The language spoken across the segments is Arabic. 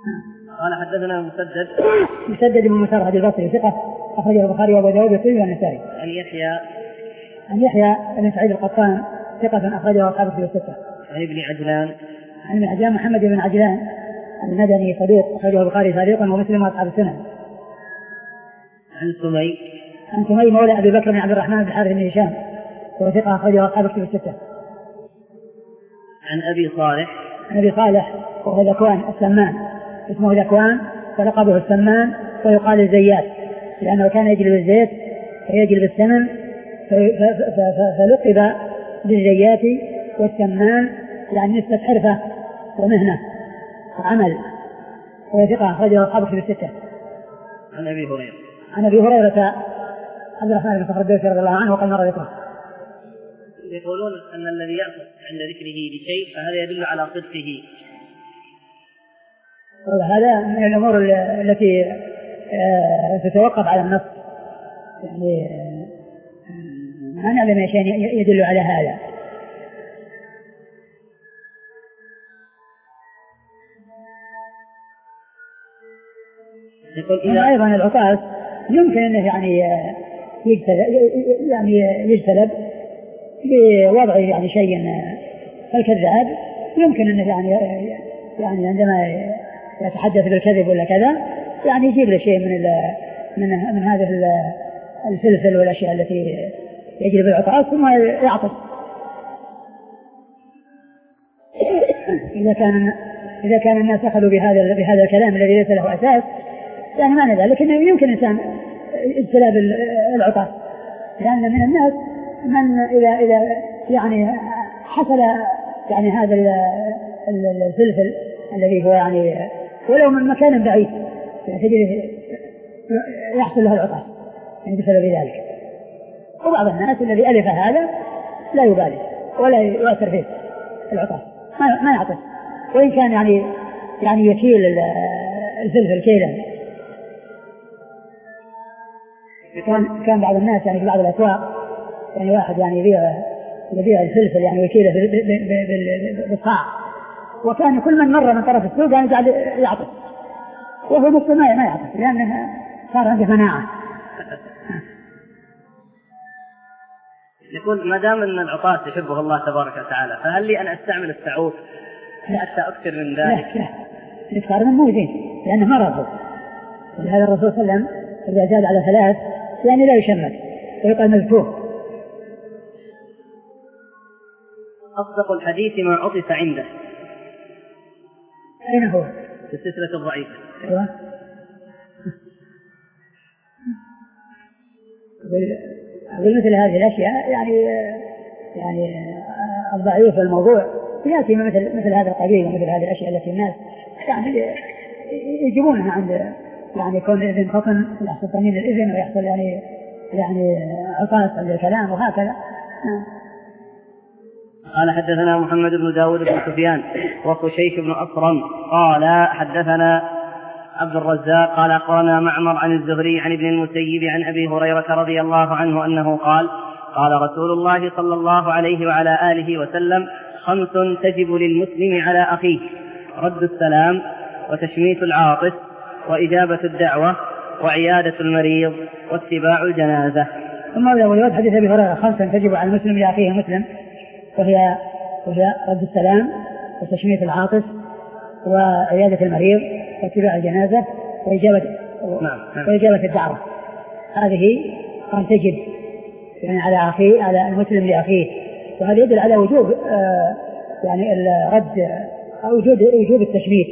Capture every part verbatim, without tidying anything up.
قال حدثنا مسدد مسدد بن مسرهد البصري ثقة أخرجه البخاري وأبو داود والترمذي والنسائي. عن يحيى عن يحيى بن سعيد القطان ثقة أخرجه أصحاب الكتب الستة. عن ابن عجلان عن ابن عجلان محمد بن عجلان المدني صدوق أخرجه البخاري تعليقا ومسلم وأصحاب السنن. عن سمي عن سمي مولى أبي بكر بن عبد الرحمن بن حارث بن هشام وهو ثقة أخرجه أصحاب الكتب الستة. عن أبي صالح عن أبي صالح وهو ذكوان السمان اسمه ذكوان فلقبه السمان ويقال الزيات لأنه كان يجلب الزيت ويجلب السمن فلقب بالزيات والسمان يعني نسبة حرفة ومهنة وعمل وهو ثقة أخرجه أصحاب الكتب الستة. عن أبي هريرة عن أبي هريرة عبد الرحمن بن صخر الدوسي رضي الله عنه وقال مرة ذكره. يقولون أن الذي يأخذ عند ذكره لشيء فهذا يدل على صدقه. هذا من الأمور التي تتوقف على النص يعني ما نعلم شيء يدل على هذا. إذا أيضا العطاس يمكن أنه يعني يجتلب يعني يجتلب بوضع يعني شيء كالكذاب يمكن أنه يعني يعني عندما يتحدث بالكذب ولا كذا يعني يجيب له شيء من من من هذا الفلفل والأشياء التي يجلب العطاس ثم يعطس. إذا كان إذا كان الناس أخذوا بهذا بهذا الكلام الذي ليس له أساس يعني ما ندري لكن يمكن إنسان اجتلاب العطاس لأن من الناس من إذا إذا يعني حصل يعني هذا الفلفل الذي هو يعني ولو من مكان بعيد يعني يحصل له العطاس يعني بسبب ذلك. وبعض الناس الذي ألف هذا لا يبالي ولا يؤثر فيه العطاس ما ما يعطس وإن كان يعني يعني يكيل الفلفل كيلا. كان كان بعض الناس يعني في بعض الأسواق يعني واحد يعني يبيع يبيع الفلفل يعني وكيله بالصاع وكان كل من مر من طرف السوق يعني قاعد يعطس وهو نص ما ما يعطس لأنه صار عنده مناعة. يقول ما دام أن العطاس يحبه الله تبارك وتعالى فهل لي أن أستعمل السعوف حتى أكثر من ذلك؟ لا لا الإكثار من مو زين لأنه مرضه. ولهذا الرسول صلى الله عليه وسلم إذا زاد على ثلاث يعني لا يشمت ويقال مذكور. أصدق الحديث ما عطس عنده. أين هو؟ في السلسلة الضعيفة. أيوة. أقول مثل هذه الأشياء يعني يعني الضعيف الموضوع يأتي مثل مثل هذا القبيل ومثل هذه الأشياء التي الناس يعني يجيبونها عند يعني يكون الإذن فطن يحصل طنين الإذن ويحصل يعني يعني عطاس عند الكلام وهكذا. قال حدثنا محمد بن داود بن سفيان وخشيش بن أصرم قال حدثنا عبد الرزاق قال أخبرنا معمر عن الزهري عن ابن المسيب عن أبي هريرة رضي الله عنه أنه قال قال رسول الله صلى الله عليه وعلى آله وسلم خمس تجب للمسلم على أخيه: رد السلام، وتشميت العاطس، وإجابة الدعوة، وعيادة المريض، واتباع الجنازة. ثم أول حديث أبي هريرة خمسا تجب على المسلم لأخيه المسلم وهي وهي رد السلام وتشميت العاطس وعيادة المريض واتباع الجنازة وإجابة وإجابة الدعوة. هذه قد تجب يعني على أخيه على المسلم لأخيه وهذا يدل على وجوب آه يعني الرد أو وجود وجوب التشميت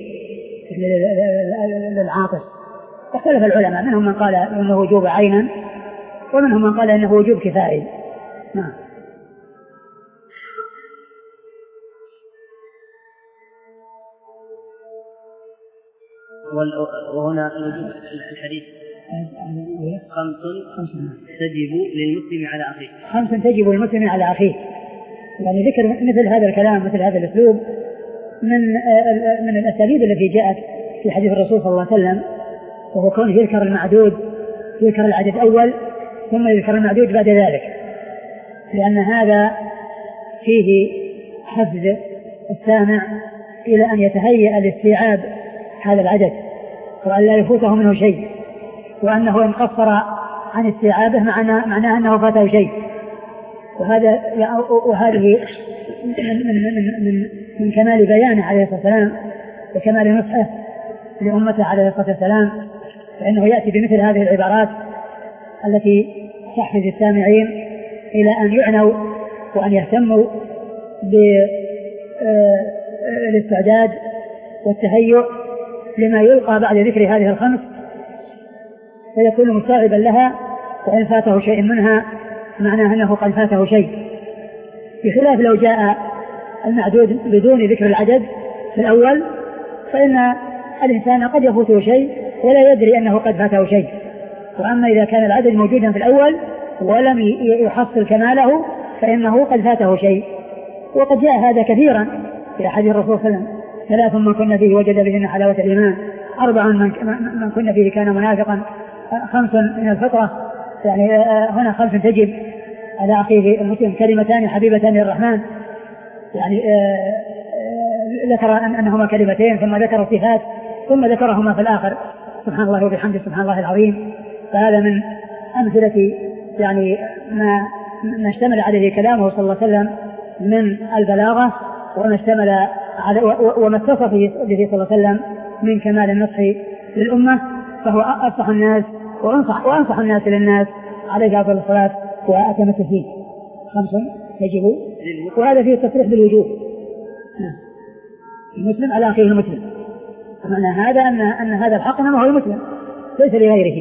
للعاطس. اختلف العلماء منهم من قال إنه وجوب عينا ومنهم من قال إنه وجوب كفائي. نعم. وهنا الحديث خمس تجب للمسلم على أخيه. خمس تجب للمسلم على أخيه يعني ذكر مثل هذا الكلام مثل هذا الأسلوب من من الأساليب التي جاءت في حديث الرسول صلى الله عليه وسلم وهو كونه يذكر المعدود يذكر العدد أول ثم يذكر المعدود بعد ذلك لأن هذا فيه حفز السامع إلى أن يتهيأ لاستيعاب هذا العدد وأن لا يفوته منه شيء، وأنه إن قصر عن استيعابه معناه معناه أنه فاته شيء. وهذا وهذه من, من, من, من, من كمال بيانه عليه الصلاة والسلام وكمال نصحه لأمته عليه الصلاة والسلام، فإنه يأتي بمثل هذه العبارات التي تحفز السامعين إلى أن يعنوا وأن يهتموا بالاستعداد والتهيؤ لما يلقى بعد ذكر هذه الخمس، فيكون مستوعبا لها، وإن فاته شيء منها معناه أنه قد فاته شيء، بخلاف لو جاء المعدود بدون ذكر العدد في الأول، فإن الإنسان قد يفوته شيء ولا يدري أنه قد فاته شيء. وأما إذا كان العدد موجودا في الأول ولم يحصل كماله فإنه قد فاته شيء. وقد جاء هذا كثيرا في حديث الرسول صلى الله عليه وسلم: ثلاث من كن فيه وجد بهن حلاوة الإيمان، أربع من كن فيه كان منافقا، خمس من الفطرة. يعني هنا خمس تجب على أخيه المسلم: كلمتان حبيبتان للرحمن. يعني ذكر أنهما كلمتين ثم ذكر صفات ثم ذكرهما في الآخر: سبحان الله وبحمده سبحان الله العظيم. فهذا من أمثلة يعني ما ما اشتمل عليه كلامه صلى الله عليه وسلم من البلاغة، وما اشتمل على وما اتصف به صلى الله عليه وسلم من كمال النصح للأمة. فهو أصح الناس وأنصح, وأنصح الناس للناس عليه أفضل الصلاة وأتم التسليم. خمس يجب، وهذا فيه التصريح بالوجوب. المسلم على أخيه المسلم، معنى هذا أن أن هذا الحق إنما هو المسلم ليس لغيره.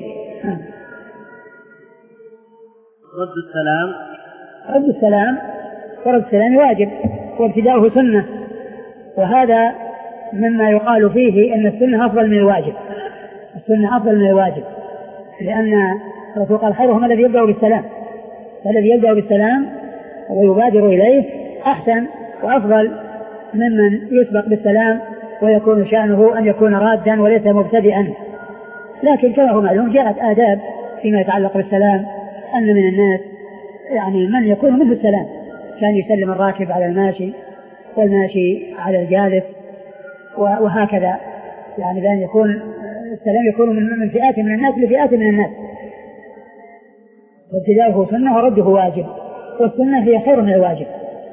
رد السلام رد السلام ورد السلام واجب، وابتداؤه سنة، وهذا مما يقال فيه أن السنة أفضل من الواجب. السنة أفضل من الواجب، لأن الرسول قال: خيرهم الذي يبدأ بالسلام، والذي يبدأ بالسلام ويبادر إليه أحسن وأفضل ممن يسبق بالسلام ويكون شأنه أن يكون رادا وليس مبتدئا. لكن كما هو معلوم جاءت آداب فيما يتعلق بالسلام، أن من الناس يعني من يكون منه السلام، كان يسلم الراكب على الماشي والماشي على الجالس وهكذا، يعني بأن يكون السلام يكون من فئات من الناس لفئات من الناس. وابتداؤه سنة ورده واجب، والسنة هي خير من الواجب.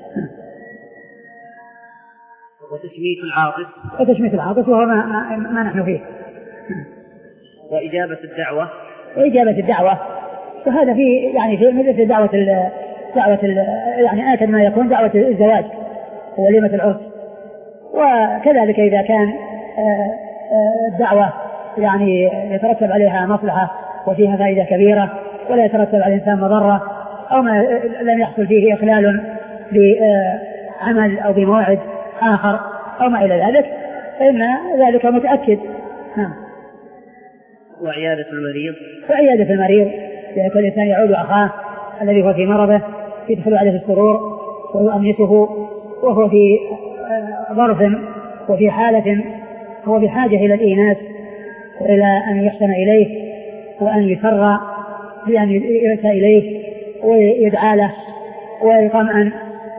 وتشميت العاطف وتشميت العاطف وهو ما, ما, ما نحن فيه. وإجابة الدعوة وإجابة الدعوة وهذا في يعني في مثل دعوة ال دعوة ال يعني آكد ما يكون دعوة الزواج وليمة العرس. وكذلك إذا كان الدعوة يعني يترتب عليها مصلحة وفيها فائدة كبيرة ولا يترتب على الإنسان مضرة، أو ما لم يحصل فيه إخلال بعمل أو بموعد آخر أو ما إلى ذلك، فإن ذلك متأكد. ها. وعيادة المريض وعيادة المريض، يعني كل إنسان يعود أخاه الذي هو في مرضه يدخل عليه السرور ويؤنسه وهو في ظرف وفي حالة هو بحاجة إلى الإيناس وإلى أن يحسن إليه وأن يسر بأن يؤتى إليه ويدعى له ويطمئن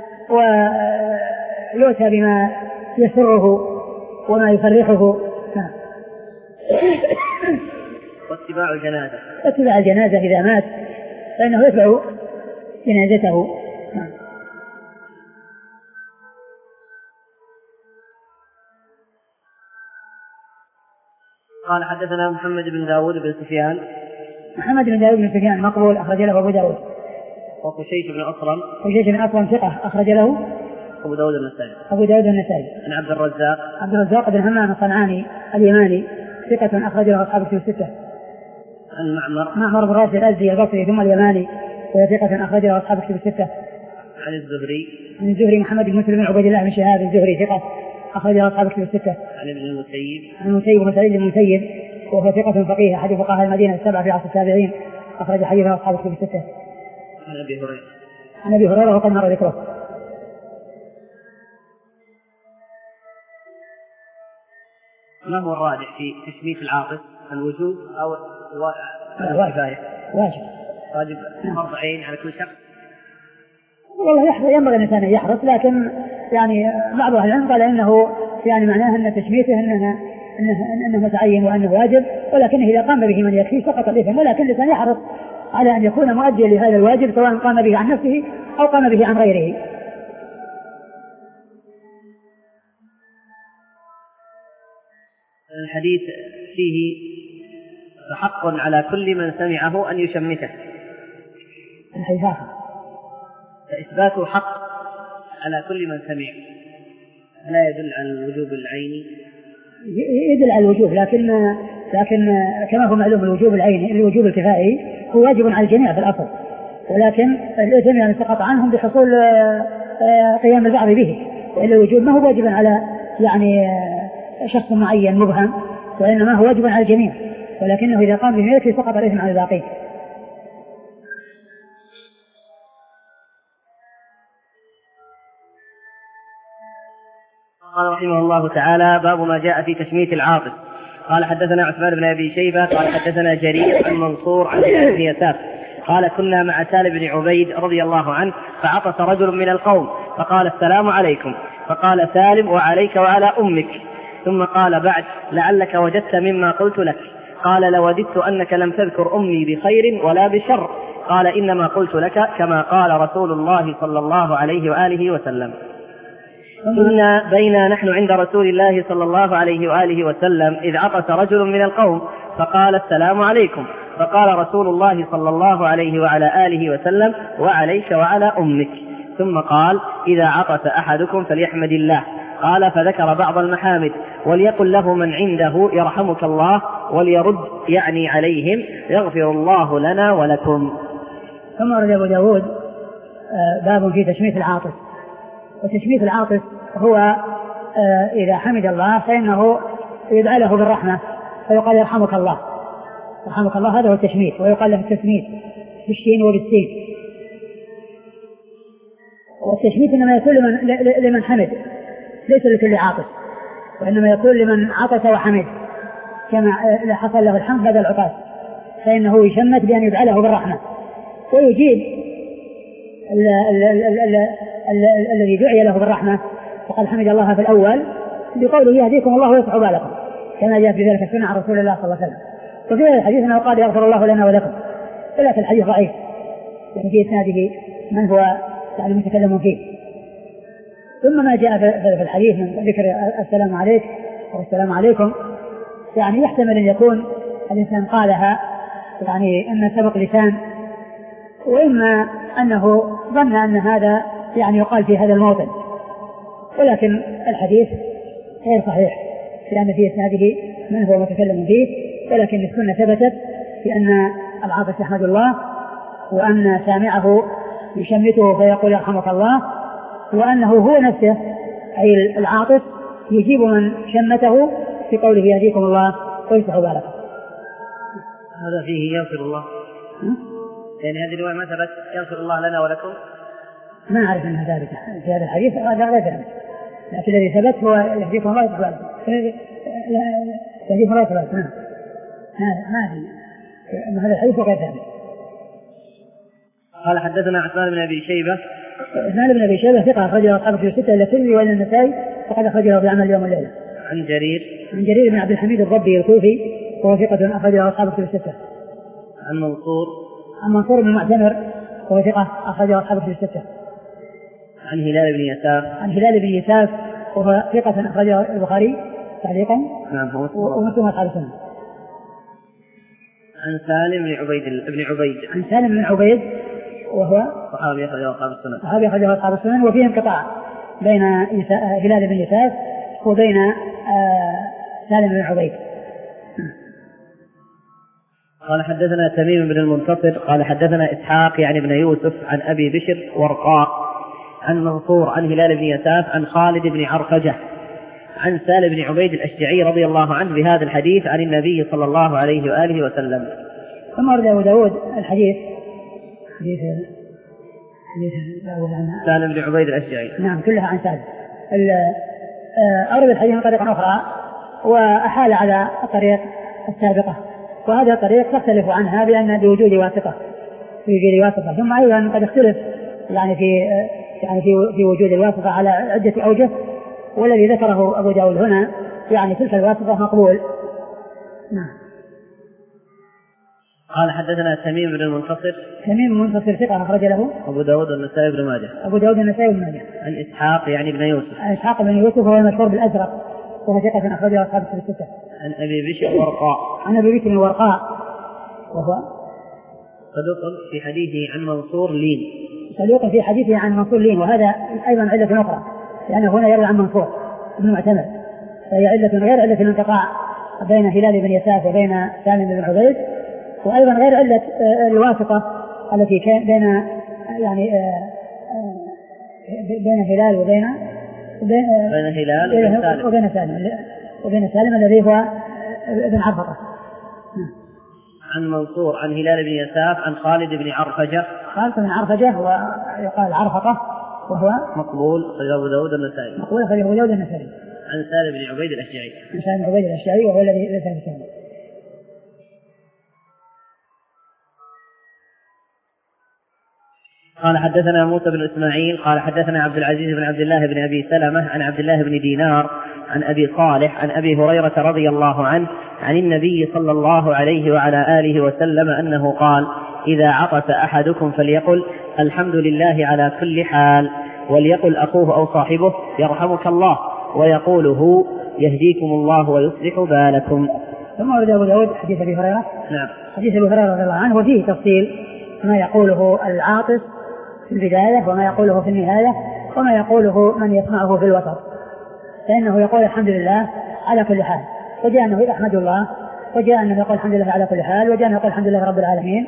ويؤتى بما يسره وما يفرحه. واتباع الجنازة واتباع الجنازة إذا مات فإنه يتبع جنازته. قال: حدثنا محمد بن داود بن سفيان. محمد بن داود بن سفيان مقبول، أخرج له أبو داود. وقشيش بن أصرم. قشيش بن أصرم ثقة، أخرج له أبو داود النسائي. أبو داود النسائي. عن عبد الرزاق. عبد الرزاق بن همام الصنعاني اليماني ثقة، أخرج له أصحاب الكتب الستة. عن معمر. معمر بن راشد الأزدي البصري ثم اليماني وهو ثقة، أخرج له أصحاب الكتب الستة. عن الزهري. عن الزهري محمد بن مسلم بن عبيد الله بن شهاب الزهري ثقة، أخرج له أصحاب الكتب الستة. عن ابن المسيب. عن المسيب بن سعيد بن المسيب وهو ثقة فقيه أحد فقهاء المدينة السبعة في عصر التابعين، أخرج حديثه أصحاب الكتب الستة. عن أبي هريرة. عن أبي هريرة وقد مر ذكره. ما هو الراجح في تشميت العاطف، الوجوب أو الكفاية؟ واجب. واجب فرض عين على كل شخص. والله يحرص، ينبغي الإنسان يحرص، لكن يعني بعض أهل العلم قال إنه يعني معناه أن تشميته أننا أنه, أنه متعين وأنه واجب، ولكنه إذا قام به من يكفيه سقط الإثم، ولكن الإنسان يحرص على أن يكون مؤديا لهذا الواجب سواء قام به عن نفسه أو قام به عن غيره. الحديث فيه حق على كل من سمعه أن يشمته. الحديث آخر فإثباته حق على كل من سمع لا يدل على الوجوب العيني، يدل على الوجوب، لكن لكن كما هو معلوم الوجوب العيني الوجوب الكفائي هو واجب على الجميع في الأصل، ولكن الإثم يعني سقط عنهم بحصول قيام البعض به، وإلا الوجوب ما هو واجب على يعني شخص معين مبهم، وإنما هو واجب على الجميع، ولكنه إذا قام به يكفي سقط الإثم على الباقين. قال رحمه الله تعالى: باب ما جاء في تشميت العاطف. قال حدثنا عثمان بن أبي شيبة قال حدثنا جرير عن منصور عن ابن يسار قال: كنا مع سالم بن عبيد رضي الله عنه فعطس رجل من القوم فقال: السلام عليكم. فقال سالم: وعليك وعلى أمك. ثم قال بعد: لعلك وجدت مما قلت لك. قال: لوددت أنك لم تذكر أمي بخير ولا بشر. قال: إنما قلت لك كما قال رسول الله صلى الله عليه وآله وسلم. كنا بينا نحن عند رسول الله صلى الله عليه وآله وسلم إذ عطس رجل من القوم فقال: السلام عليكم. فقال رسول الله صلى الله عليه وعلى آله وسلم: وعليك وعلى أمك. ثم قال: إذا عطس أحدكم فليحمد الله. قال: فذكر بعض المحامد: وليقل له من عنده يرحمك الله، وليرد يعني عليهم: يغفر الله لنا ولكم. ثم ورد أبو داود باب في تشميت العاطس. وتشميت العاطس هو إذا حمد الله فإنه يدعى له بالرحمة فيقال: يرحمك الله، يرحمك الله، هذا هو التشميت، ويقال له التسميت بالشين وبالسين. والتشميت إنما يكون لمن, لمن حمد، ليس لكل عاطس، وإنما يكون لمن عطس وحمد، كما حصل له الحمد بعد العطاس فإنه يشمت بأن يدعى له بالرحمة، ويجيب الذي دعي له بالرحمة فقد حمد الله في الأول بقوله: يهديكم الله ويصلح بالكم، كما جاء في ذلك السنة عن رسول الله صلى الله عليه وسلم. وفي هذا الحديث أنه قال: يغفر الله لنا ولكم، ولكن الحديث ضعيف يعني في إسناده من هو يعني متكلم فيه. ثم ما جاء في الحديث من ذكر السلام عليك والسلام عليكم يعني يحتمل أن يكون الإنسان قالها يعني إما سبق لسان، وإما أنه ظن أن هذا يعني يقال في هذا الموطن، ولكن الحديث غير صحيح لأن في إسناده من هو متكلم فيه، ولكن السنة ثبتت بأن العاطس يحمد الله، وأن سامعه يشمته فيقول: يرحمك الله، وأنه هو نفسه أي العاطس يجيب من شمته في قوله: يهديكم الله ويصلح بالكم. هذا فيه يغفر الله، يعني هذه الرواية ما ثبت يغفر الله لنا ولكم. ما أعرف أنها ثابتة في هذا الحديث، هذا لا ثابت، لكن الذي ثبت هو يهديكم الله ويصلح بالكم. يهديكم الله ويصلح بالكم ما في هذا الحديث غير ثابت. قال حدثنا عثمان بن أبي شيبة. عثمان بن أبي شيبة ثقة أخرجه أصحاب الكتب الستة إلا الترمذي وإلا النسائي، فقد أخرجه في عمل اليوم والليلة. عن جرير عن جرير بن عبد الحميد الضبي الكوفي وهو ثقة أخرجه أصحاب الكتب الستة. عن منصور عن منصور بن معتمر وهو ثقة أخرجه أصحاب الكتب الستة. عن هلال بن يساف. عن هلال بن يساف وهو ثقة أخرجه البخاري تعليقا. نعم. ومسلم أصحاب السنة. عن سالم بن عبيد بن عبيد. عن سالم بن عبيد وهو صحابي أخرجه أصحاب السنة. صحابي أخرجه أصحاب السنة، وفيه انقطاع بين هلال بن يساف وبين سالم بن عبيد. قال حدثنا تميم بن المنتصر قال حدثنا إسحاق يعني بن يوسف عن أبي بشر ورقاء عن منصور عن هلال بن يساف عن خالد بن عرفجة عن سالم بن عبيد الأشجعي رضي الله عنه بهذا الحديث عن النبي صلى الله عليه وآله وسلم. ثم أورد أبو داود الحديث حديث حديث سالم بن عبيد الأشجعي. نعم كلها عن سالم. أورد الحديث من طريق أخرى وأحال على الطريق السابقة، وهذا الطريق تختلف عنها بأن بوجود واسطة بوجود واسطة ثم أيضا قد اختلف يعني في يعني في في وجود الواسطة على عدة أوجه، والذي ذكره أبو داود هنا يعني تلك الواسطة مقبول. نعم. قال حدثنا تميم بن المنتصر. تميم بن المنتصر ثقة أخرج له أبو داود والنسائي بن ماجه. أبو داود والنسائي بن ماجه. عن إسحاق يعني بن يوسف. عن إسحاق بن يوسف وهو المشهور بالأزرق وهو ثقة أخرج له أصحاب الكتب الستة. عن أبي بشر ورقاء. عن أبي بشر ورقاء وهو صدوق في حديثه عن منصور لين. صدوق في حديثه عن منصور لين، وهذا أيضا علة أخرى لأنه هنا يروي عن منصور بن معتمد، فهي علة غير علة الانقطاع بين هلال بن يساف وبين سالم بن عبيد، وأيضا غير علة الواسطة التي كان بين يعني بين هلال وبين بين هلال وبين سالم وبين سالم وبين سالم الذي هو ابن عرفقة. عن منصور عن هلال بن يساف عن خالد بن عرفجة. خالد بن عرفجة ويقال عرفقة وهو مقبول أخرجه أبو داود النسائي. مقبول أخرجه أبو داود النسائي. عن سالم بن عبيد الأشجعي. عن سالم بن عبيد الأشجعي وهو الذي ليس بسالم. قال حدثنا موسى بن إسماعيل قال حدثنا عبد العزيز بن عبد الله بن أبي سلمة عن عبد الله بن دينار عن أبي صالح عن أبي هريرة رضي الله عنه عن النبي صلى الله عليه وعلى آله وسلم أنه قال: إذا عطس أحدكم فليقل الحمد لله على كل حال، وليقل أخوه أو صاحبه يرحمك الله، ويقوله يهديكم الله ويصلح بالكم. ثم ورد أبو داود حديث أبي هريرة. نعم. حديث أبي هريرة رضي الله عنه وفيه تفصيل ما يقوله العاطس في البداية وما يقوله في النهاية وما يقوله من يسمعه في الوسط، فإنه يقول الحمد لله على كل حال، وجاء أنه يحمد الله، وجاء أنه يقول الحمد لله على كل حال، وجاء أنه يقول الحمد لله رب العالمين،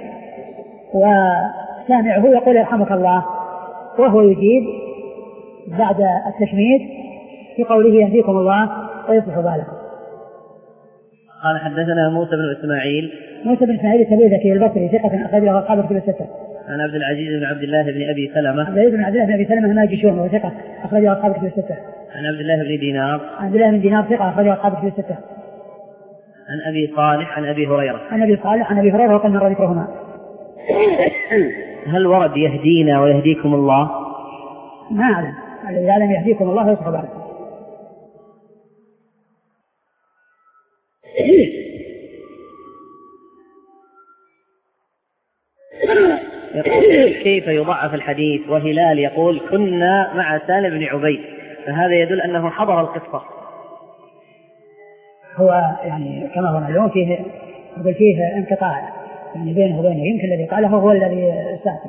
وسامعه يقول يرحمك الله، وهو يجيب بعد التشميت في قوله يهديكم الله ويصلح بالكم. قال حدثنا موسى بن إسماعيل. موسى بن إسماعيل التبوذكي البصري ثقة أخرجه أصحاب الكتب الستة. عن عبد العزيز بن عبد الله بن أبي سلمة. عبد العزيز بن عبد الله بن أبي سلمة الماجشون وهو ثقة أخرجه أصحاب الكتب الستة. عن عبد الله بن دينار. عن عبد الله بن دينار ثقة أخرجه أصحاب الكتب الستة. عن أبي صالح عن أبي هريرة. عن أبي صالح عن أبي هريرة وقد مر ذكرهما. هل ورد يهدينا ويهديكم الله؟ ما أعلم، إذا لم يهديكم الله يصلح بالكم. كيف يضعف الحديث وهلال يقول كنا مع سالم بن عبيد، فهذا يدل أنه حضر القصة. هو يعني كما هو معلوم فيه يقول فيه انقطاع يعني بينه وبينه، يمكن الذي قاله هو الذي سافر.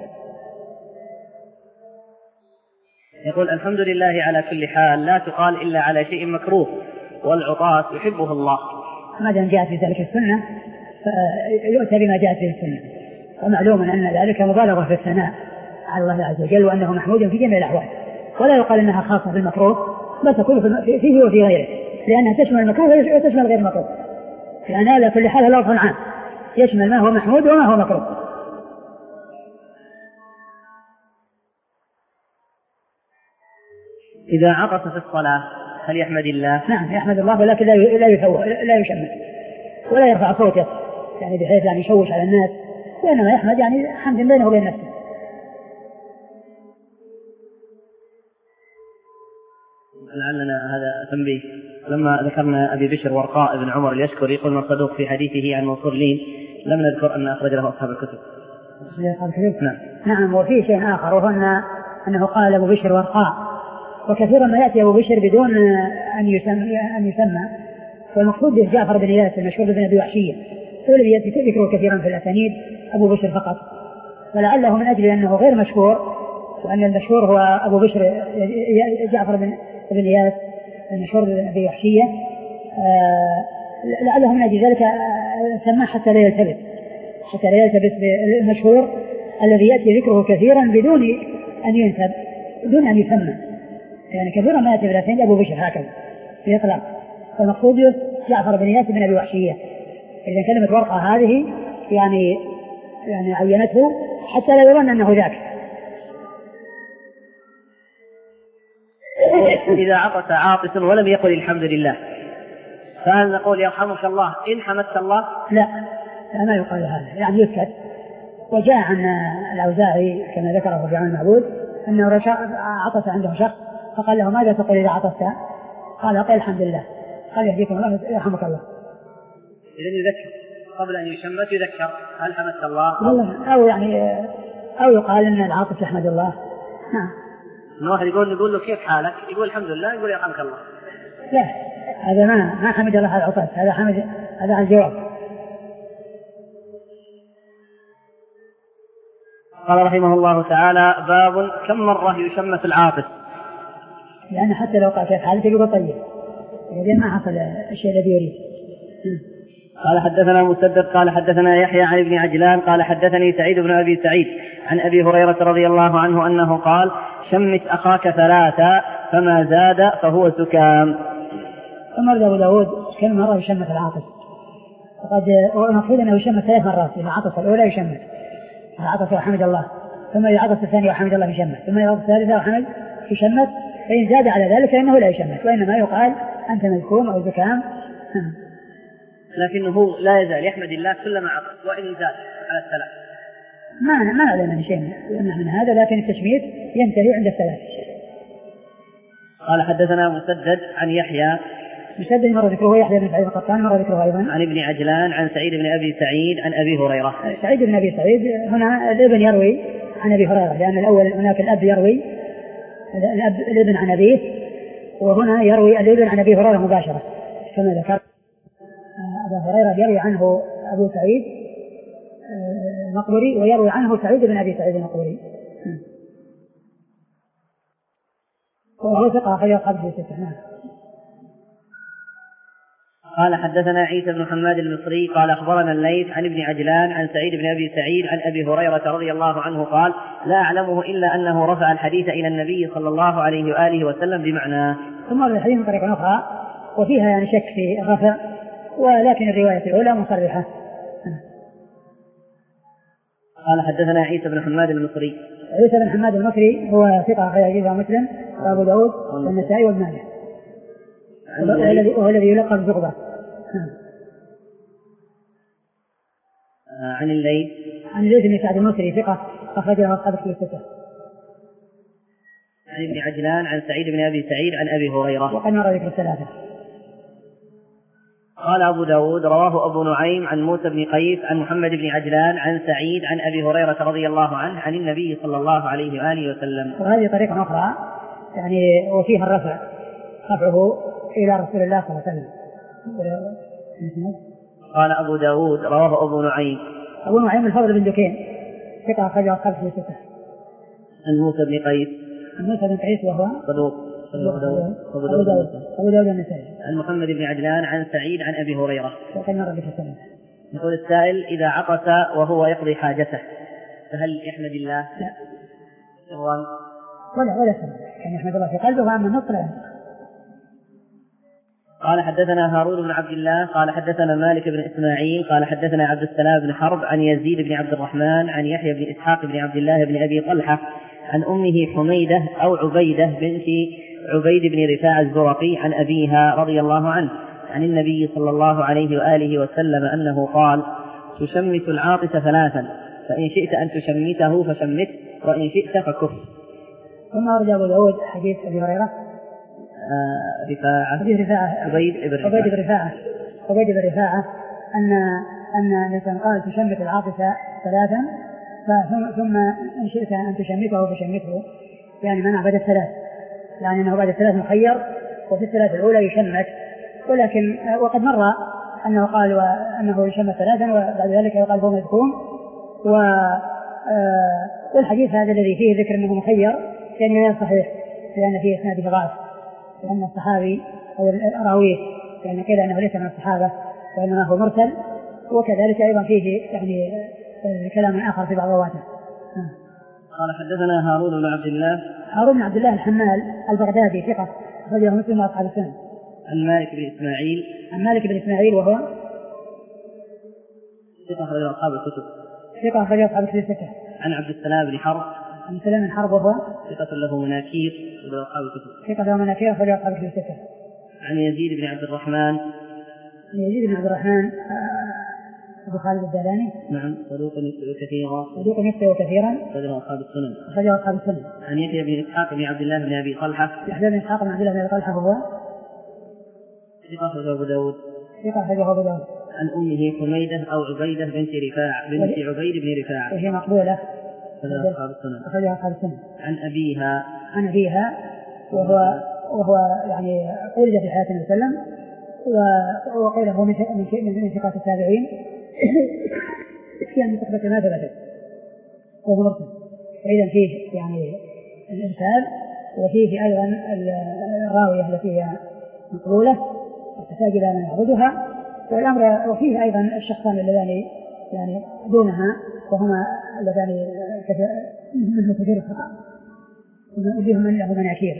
يقول الحمد لله على كل حال لا تقال إلا على شيء مكروه، والعطاس يحبه الله. ما دام جاءت في ذلك السنة فيؤتى بما جاءت به السنة، ومعلوم أن ذلك مبالغة في الثناء على الله عز وجل وأنه محمود في جميع الأحوال، ولا يقال أنها خاصة بالمكروه بل تكون فيه وفي غيره، لأنها تشمل المكروه وتشمل غير المكروه، لأن على كل حال لفظ عام يشمل ما هو محمود وما هو مكروه. إذا عطس في الصلاة هل يحمد الله؟ نعم يحمد الله، ولكن لا يفوه لا يشمل ولا يرفع صوته يعني بحيث يعني يشوش على الناس، وإنما يحمد يعني حمد بينه وبين نفسه. لعلنا هذا تنبيه، لما ذكرنا أبي بشر ورقاء بن عمر اليشكري يقول من صدوق في حديثه عن منصور لين، لم نذكر أن أخرج له أصحاب الكتب. نعم. نعم. وفي شيء آخر وهو أنه قال أبو بشر ورقاء، وكثيرا ما يأتي أبو بشر بدون أن يسمى, أن يسمى والمقصود به جعفر بن إياس المشهور بن أبي وحشية، والذي يأتي ذكره كثيرا في الأسانيد أبو بشر فقط، ولعله من أجل أنه غير مشهور، وأن المشهور هو أبو بشر جعفر بن إياس المشهور بن أبي وحشية، لعله من أجل ذلك سماه حتى لا يلتبس حتى لا يلتبس بالمشهور الذي يأتي ذكره كثيرا بدون أن ينسب بدون أن يسمى، يعني كثيرا ما يأتي في الأسانيد أبو بشر هكذا بإطلاق، فالمقصود جعفر بن إياس بن أبي وحشية. إذا كلمة ورقة هذه يعني يعني عينته حتى لا يظن أنه ذاك. إذا عطس عاطس ولم يقل الحمد لله فهل نقول يرحمك الله إن حمدت الله؟ لا، ما يقال هذا، يعني يسكت. وجاء عن الأوزاعي كما ذكره في عون المعبود أنه عطس عنده شخص فقال له ماذا تقول إذا عطست؟ قال أقول الحمد لله. قال يهديكم الله يرحمك الله. إذن يذكر قبل أن يشمت يذكر هل حمدت الله والله، أو يعني أو يقال إن العاطف يحمد الله. نعم. الواحد يقول نقول له كيف حالك يقول الحمد لله يقول يرحمك الله. لا هذا ما ما حمد الله على العطاس، هذا حمد هذا على الجواب. قال رحمه الله تعالى باب كم مرة يشمت العاطس. لأن حتى لو قال كيف حالك يقول طيب، إذا ما حصل الشيء الذي يريد. قال حدثنا مسدد قال حدثنا يحيى عن ابن عجلان قال حدثني سعيد بن أبي سعيد عن أبي هريرة رضي الله عنه أنه قال شمت أخاك ثلاثا فما زاد فهو سكام. ثم رد أبو داود كم مرة يشمت العاطس، وقد المفروض أنه يشمت ثلاث مرات. إذا عطس الأولى يشمت، إذا عطس وحمد الله، ثم إذا عطس الثانية وحمد الله يشمت، ثم إذا عطس الثالثة وحمد يشمت. فإن زاد على ذلك فإنه لا يشمت، وإنما يقال أنت مزكوم أو زكام. لكنه لا يزال يحمد الله كلما عطس وإن زاد على الثلاث. ما ما علينا شيء من هذا، لكن التشميت ينتهي عند الثلاث. قال حدثنا مسدد عن يحيى مسدد مرة ذكره يحيى بن سعيد القطان مرة ذكره أيضا عن ابن عجلان عن سعيد بن أبي سعيد عن أبي هريرة. سعيد بن أبي سعيد هنا الابن يروي عن أبي هريرة، لأن الأول هناك الأب يروي الأب الابن عن أبيه، وهنا يروي الابن عن أبي هريرة مباشرة كما ذكر. أبا هريرة يروي عنه أبو سعيد المقبري ويروي عنه سعيد بن أبي سعيد المقبري، وهو ثقة أخرجه أصحاب الستة. قال حدثنا عيسى بن حماد المصري قال أخبرنا الليث عن ابن عجلان عن سعيد بن أبي سعيد عن أبي هريرة رضي الله عنه قال لا أعلمه إلا أنه رفع الحديث إلى النبي صلى الله عليه وآله وسلم بمعناه. ثم الحديث من طريقة أخرى وفيها يعني شك في الرفع، ولكن الرواية الأولى مصرحة. قال حدثنا عيسى بن حماد المصري. عيسى بن حماد المصري هو ثقة أخرجه مسلم وأبو داود والنسائي وابن ماجه، وهو الذي يلقب زغبة. عن الليث عن الليث بن سعد المصري ثقة أخرجه أصحاب الكتب الستة. عن ابن عجلان عن سعيد بن أبي سعيد عن أبي هريرة وقد مر ذكر الثلاثة. قال أبو داود رواه أبو نعيم عن موسى بن قيس عن محمد بن عجلان عن سعيد عن أبي هريرة رضي الله عنه عن النبي صلى الله عليه وآله وسلم. وهذه طريقة أخرى يعني وفيها الرفع رفعه إلى رسول الله صلى الله عليه وسلم. قال أبو داود رواه أبو نعيم أبو نعيم الفضل بن دكين ثقة أخرجه أصحاب الكتب الستة. عن موسى بن قيس عن موسى بن قيس وهو صدوق أبو داود أبو داود النسائي. عن محمد بن عجلان عن سعيد عن أبي هريرة. وقد مر ذكر الثلاثة. يقول السائل إذا عطس وهو يقضي حاجته فهل يحمد الله؟ لا سرا ولا ولا سرا، كان يحمد الله في قلبه وأما النطق لا. قال حدثنا هارون بن عبد الله قال حدثنا مالك بن إسماعيل قال حدثنا عبد السلام بن حرب عن يزيد بن عبد الرحمن عن يحيى بن إسحاق بن عبد الله بن أبي طلحة عن أمه حميدة أو عبيدة بنت عبيد بن رفاعة الزرقي عن أبيها رضي الله عنه عن النبي صلى الله عليه وآله وسلم أنه قال تشمت العاطس ثلاثا فإن شئت أن تشمته فشمته وإن شئت فكف. ثم أرجى أبو داود حديث أبي هريرة آه رفاعة حديث رفاعة عبيد بن رفاعة عبيد بن رفاعة أن أن الإنسان قال تشمت العاطس ثلاثا ثم إن شئت أن تشمته فشمته، يعني منع بعد الثلاث، يعني أنه بعد الثلاث مخير وفي الثلاث الأولى يشمت، ولكن وقد مر أنه قال أنه يشمت ثلاثا وبعد ذلك يقال هو مذكوم. والحديث هذا الذي فيه ذكر أنه مخير يعني غير صحيح، لأن فيه إسناده ضعف، لأن الصحابي أو الراوي يعني قيل أنه ليس من الصحابة وإنما هو مرسل، وكذلك أيضا فيه يعني كلام آخر في بعض رواته. قال حدثنا هارون بن عبد الله هارون بن عبد الله الحمال البغدادي ثقة أخرجه مسلم وأصحاب السنن. عن مالك بن إسماعيل عن مالك بن إسماعيل وهو ثقة أخرجه أصحاب الكتب ثقة أخرجه أصحاب الكتب الستة. عن عبد السلام بن حرب عن سلام بن حرب وهو ثقة له مناكير أخرجه أصحاب الكتب ثقة له مناكير أخرجه أصحاب الكتب الستة. عن يزيد بن عبد الرحمن يزيد بن عبد الرحمن أبو خالد الدالاني نعم صدوق يخطئ كثيرا صدوق يخطئ كثيرا أخرجه أصحاب السنن أخرجه أصحاب السنن. عن يحيى بن إسحاق بن عبد الله بن أبي طلحة يحيى بن إسحاق بن عبد الله بن أبي طلحة وهو ثقة أبو داود. ثقة أبو داود. عن أمه حميدة أو عبيدة بنت رفاعة بنت عبيد بن رفاعة وهي مقبولة أخرجها أصحاب السنن. أخرجها أصحاب السنن. عن أبيها عن أبيها وهو وهو يعني ولد في حياة النبي صلى الله عليه وسلم، وقوله من من ثقات التابعين يعني تثبت ما ثبتت وهو مرسل، وإذا فيه يعني الإرسال وفيه أيضا الراوية التي هي مقبولة وتحتاج إلى من يعبدها، والأمر وفيه أيضا الشخصان اللذان يعني دونها وهما اللذان منه كثير الخطأ وفيهم من له مناكير.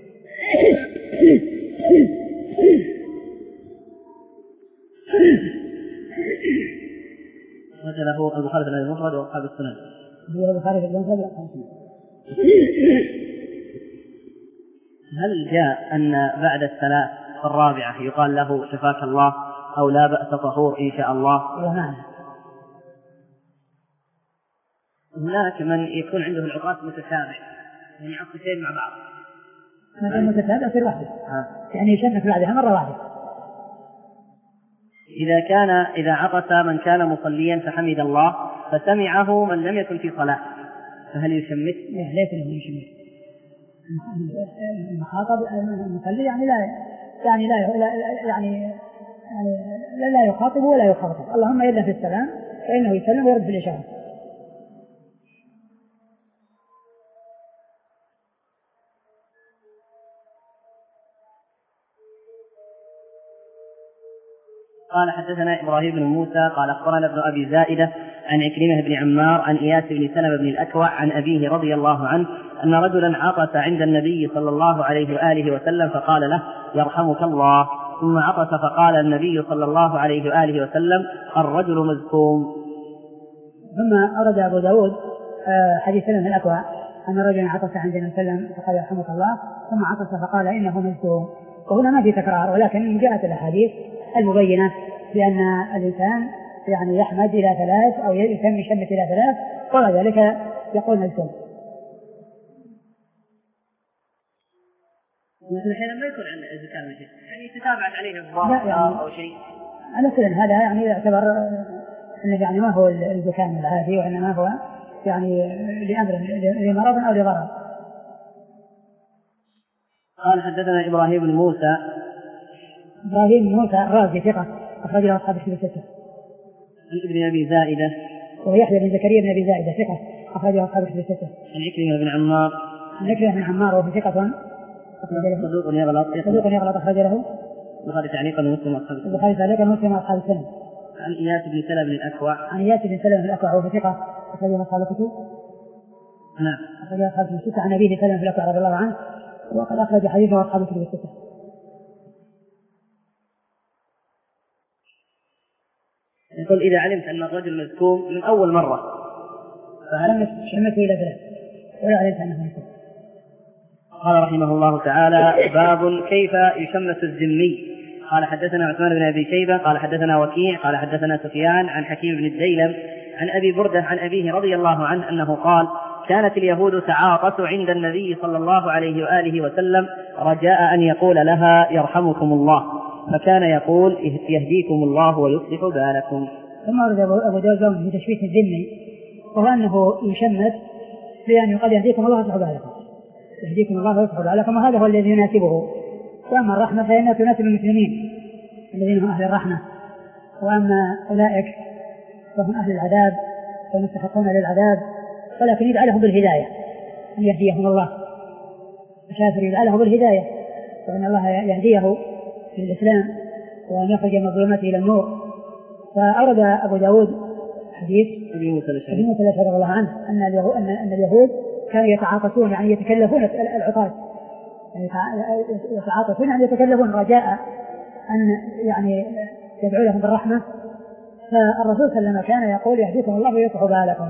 وجله البخاري في المفرد وأصحاب السنن. هو البخاري في المفرد وأصحاب السنن. هل جاء أن بعد الثلاث الرابعة يقال له شفاك الله أو لا بأس طهور إن شاء الله؟ نعم. هناك من يكون عنده العقات متتابع يعني عقتين مع بعض. مثلا متتابع في واحدة يعني يشمك بعدها مرة واحدة. إذا كان إذا عطس من كان مصليا فحمد الله فسمعه من لم يكن في صلاة فهل يشمت؟ ليس له يشمت. المخاطب المصلي يعني لا يعني لا يعني يعني لا يخاطب ولا يخاطب، اللهم إلا في السلام فإنه يسلم ويرد في الإشارة. قال حدثنا إبراهيم بن موسى قال أخبرنا ابن أبي زائدة عن عكرمة بن عمار عن إياس بن سلمة بن الأكوع عن أبيه رضي الله عنه أن رجلا عطس عند النبي صلى الله عليه وآله وسلم فقال له يرحمك الله، ثم عطس فقال النبي صلى الله عليه وآله وسلم الرجل مزكوم. ثم أرد أبو داود حديث سلمة بن الأكوع أن رجلا عطس عند النبي صلى الله عليه وسلم فقال يرحمك الله، ثم عطس فقال إنه مزكوم. وهنا ما في تكرار، ولكن جاءت الأحاديث المبينة بأن الإنسان يعني يحمد إلى ثلاث أو يسمي شمت إلى ثلاث وبعد ذلك يقول مزكوم. مثل أحيانا ما يكون عند الزكاة المشي يعني تتابعت عليه الضغط يعني أو شيء. على كل هذا يعني يعتبر أنه يعني ما هو الزكاة العادي وإنما هو يعني لأمر لمرض أو لضرر. قال حدثنا إبراهيم بن موسى. إبراهيم بن موسى الرازي ثقة أخرجه أصحاب الكتب الستة. عن ابن أبي زائدة ويحيى بن زكريا بن أبي زائدة ثقة أخرجه أصحاب الكتب الستة. عن عكرمة بن عمار. عن عكرمة بن عمار وهو ثقة صدوق يغلط صدوق يغلط أخرج له البخاري تعليقا ومسلم وأصحاب السنن. البخاري تعليقا ومسلم وأصحاب السنن. عن إياس بن سلمة بن الأكوع. عن إياس بن سلمة بن الأكوع وهو ثقة أخرجه أصحاب الكتب. نعم. أخرجه أصحاب الكتب الستة. عن أبيه سلمة بن الأكوع رضي الله عنه وقد أخرج حديثه أصحاب الكتب الستة. يقول إذا علمت أن الرجل مزكوم من أول مرة فهل شمته إلى ثلاث ولا علمت أنه مزكوم. قال رحمه الله تعالى باب كيف يشمت الذمي. قال حدثنا عثمان بن أبي شيبة قال حدثنا وكيع قال حدثنا سفيان عن حكيم بن الديلم عن أبي بردة عن أبيه رضي الله عنه أنه قال كانت اليهود تعاطس عند النبي صلى الله عليه وآله وسلم رجاء أن يقول لها يرحمكم الله، فكان يقول يهديكم الله ويصلح بالكم. ثم أرد أبو داود في تشبيه الذمي وهو أنه يشمت بأن يقال يهديكم الله ويصلح بالكم، يهديكم الله ويصلح بالكم، وهذا هو الذي يناسبه. وأما الرحمة فإنها تناسب المسلمين الذين هم أهل الرحمة، وأما أولئك فهم أهل العذاب والمستحقون للعذاب، ولكن يجعلهم بالهداية أن يهديهم الله. الكافر يجعله بالهداية وأن الله يهديه في الإسلام وأن يخرج من الظلمات إلى النور. فأورد أبو داود حديث أبي موسى الأشعري رضي الله عنه أن اليهود كانوا يتعاطسون يعني يتكلفون العطاس، يتعاطسون يعني يتكلفون رجاء أن يعني يدعو لهم بالرحمة. فالرسول صلى الله عليه وسلم كان يقول يهديكم الله ويصلح بالكم.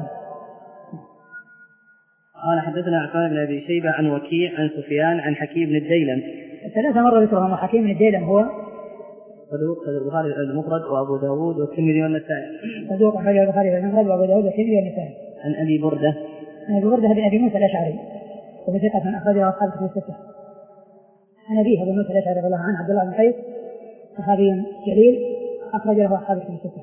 قال حدثنا عثمان بن أبي شيبة عن وكيع عن سفيان عن حكيم بن الديلم. ثلاثة مرة ذكرهم. حكيم بن الديلم هو صدوق أخرجه البخاري المفرد وأبو داود والترمذي والنسائي. صدوق أخرجه البخاري المفرد وأبو داود والترمذي والنسائي. عن أبي بردة. عن أبي بردة بن أبي موسى الأشعري وهو ثقة أخرجه أصحاب الكتب الستة. عن أبيه أبو موسى الأشعري رضي الله عنه عبد الله بن قيس صحابي جليل أخرج له أصحاب الكتب الستة.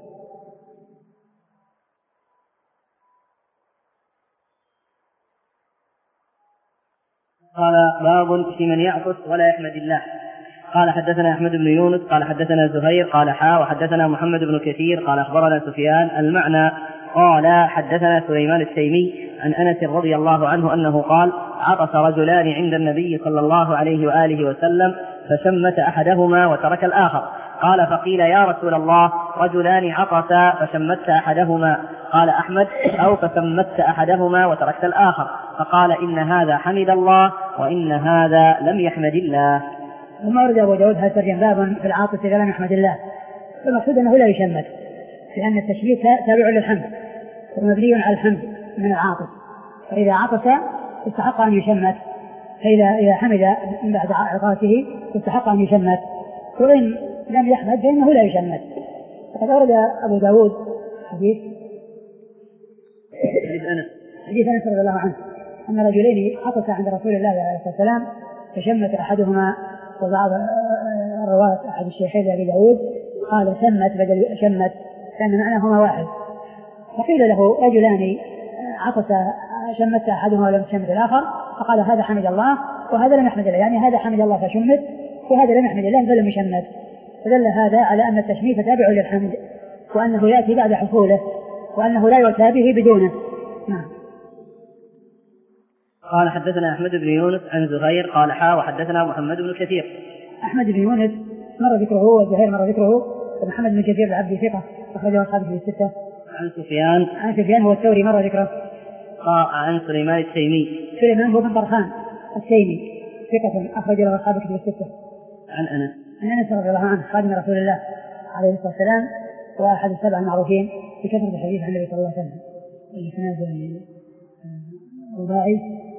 قال باب في من يعطس ولا يحمد الله. قال حدثنا أحمد بن يونس قال حدثنا زهير قال حا وحدثنا محمد بن كثير قال أخبرنا سفيان المعنى قال حدثنا سليمان التيمي عن أنس رضي الله عنه أنه قال عطس رجلان عند النبي صلى الله عليه وآله وسلم فشمت أحدهما وترك الآخر. قال فقيل يا رسول الله رجلان عطسا فشمت أحدهما. قال أحمد أو فشمت أحدهما وتركت الآخر. فقال إن هذا حمد الله وإن هذا لم يحمد الله. ثم ورد أبو داود هذا ترجم باب في العاطس إذا لم يحمد الله. المقصود أنه لا يشمت لأن التشميت تابع للحمد ومبني على الحمد من العاطس، فإذا عطس استحق أن يشمت، فإذا إذا حمد بعد عطاسه استحق أن يشمت، وإن لم يحمد فإنه لا يشمت. فقد ورد أبو داود حديث حديث أنس رضي الله عنه أن رجلين عطسا عند رسول الله عليه الصلاة والسلام فشمت أحدهما، وبعض الرواة أحد الشيخين أبي داود قال شمت بدل شمت كان معناهما واحد. فقيل له رجلان عطسا شمت أحدهما ولم تشمت الآخر، فقال هذا حمد الله وهذا لم يحمد الله، يعني هذا حمد الله فشمت وهذا لم يحمد الله فلم يشمت. فدل هذا على أن التشميت تابع للحمد وأنه يأتي بعد حصوله وأنه لا يؤتى به بدونه. نعم. قال حدثنا أحمد بن يونس عن زهير قال حا وحدثنا محمد بن كثير. أحمد بن يونس مر ذكره وزهير مر ذكره، ومحمد بن كثير العبدي ثقة أخرجه أصحابه في الستة. عن سفيان عن سفيان هو الثوري مر ذكره. عن سليمان التيمي سليمان هو بن طرخان التيمي ثقة أخرجه أصحابه في الستة. عن أنس عن أنس رضي الله عنه خادم رسول الله عليه الصلاة والسلام وأحد السبع المعروفين بكثرة الحديث عن النبي صلى الله عليه وسلم. الإسناد رباعي.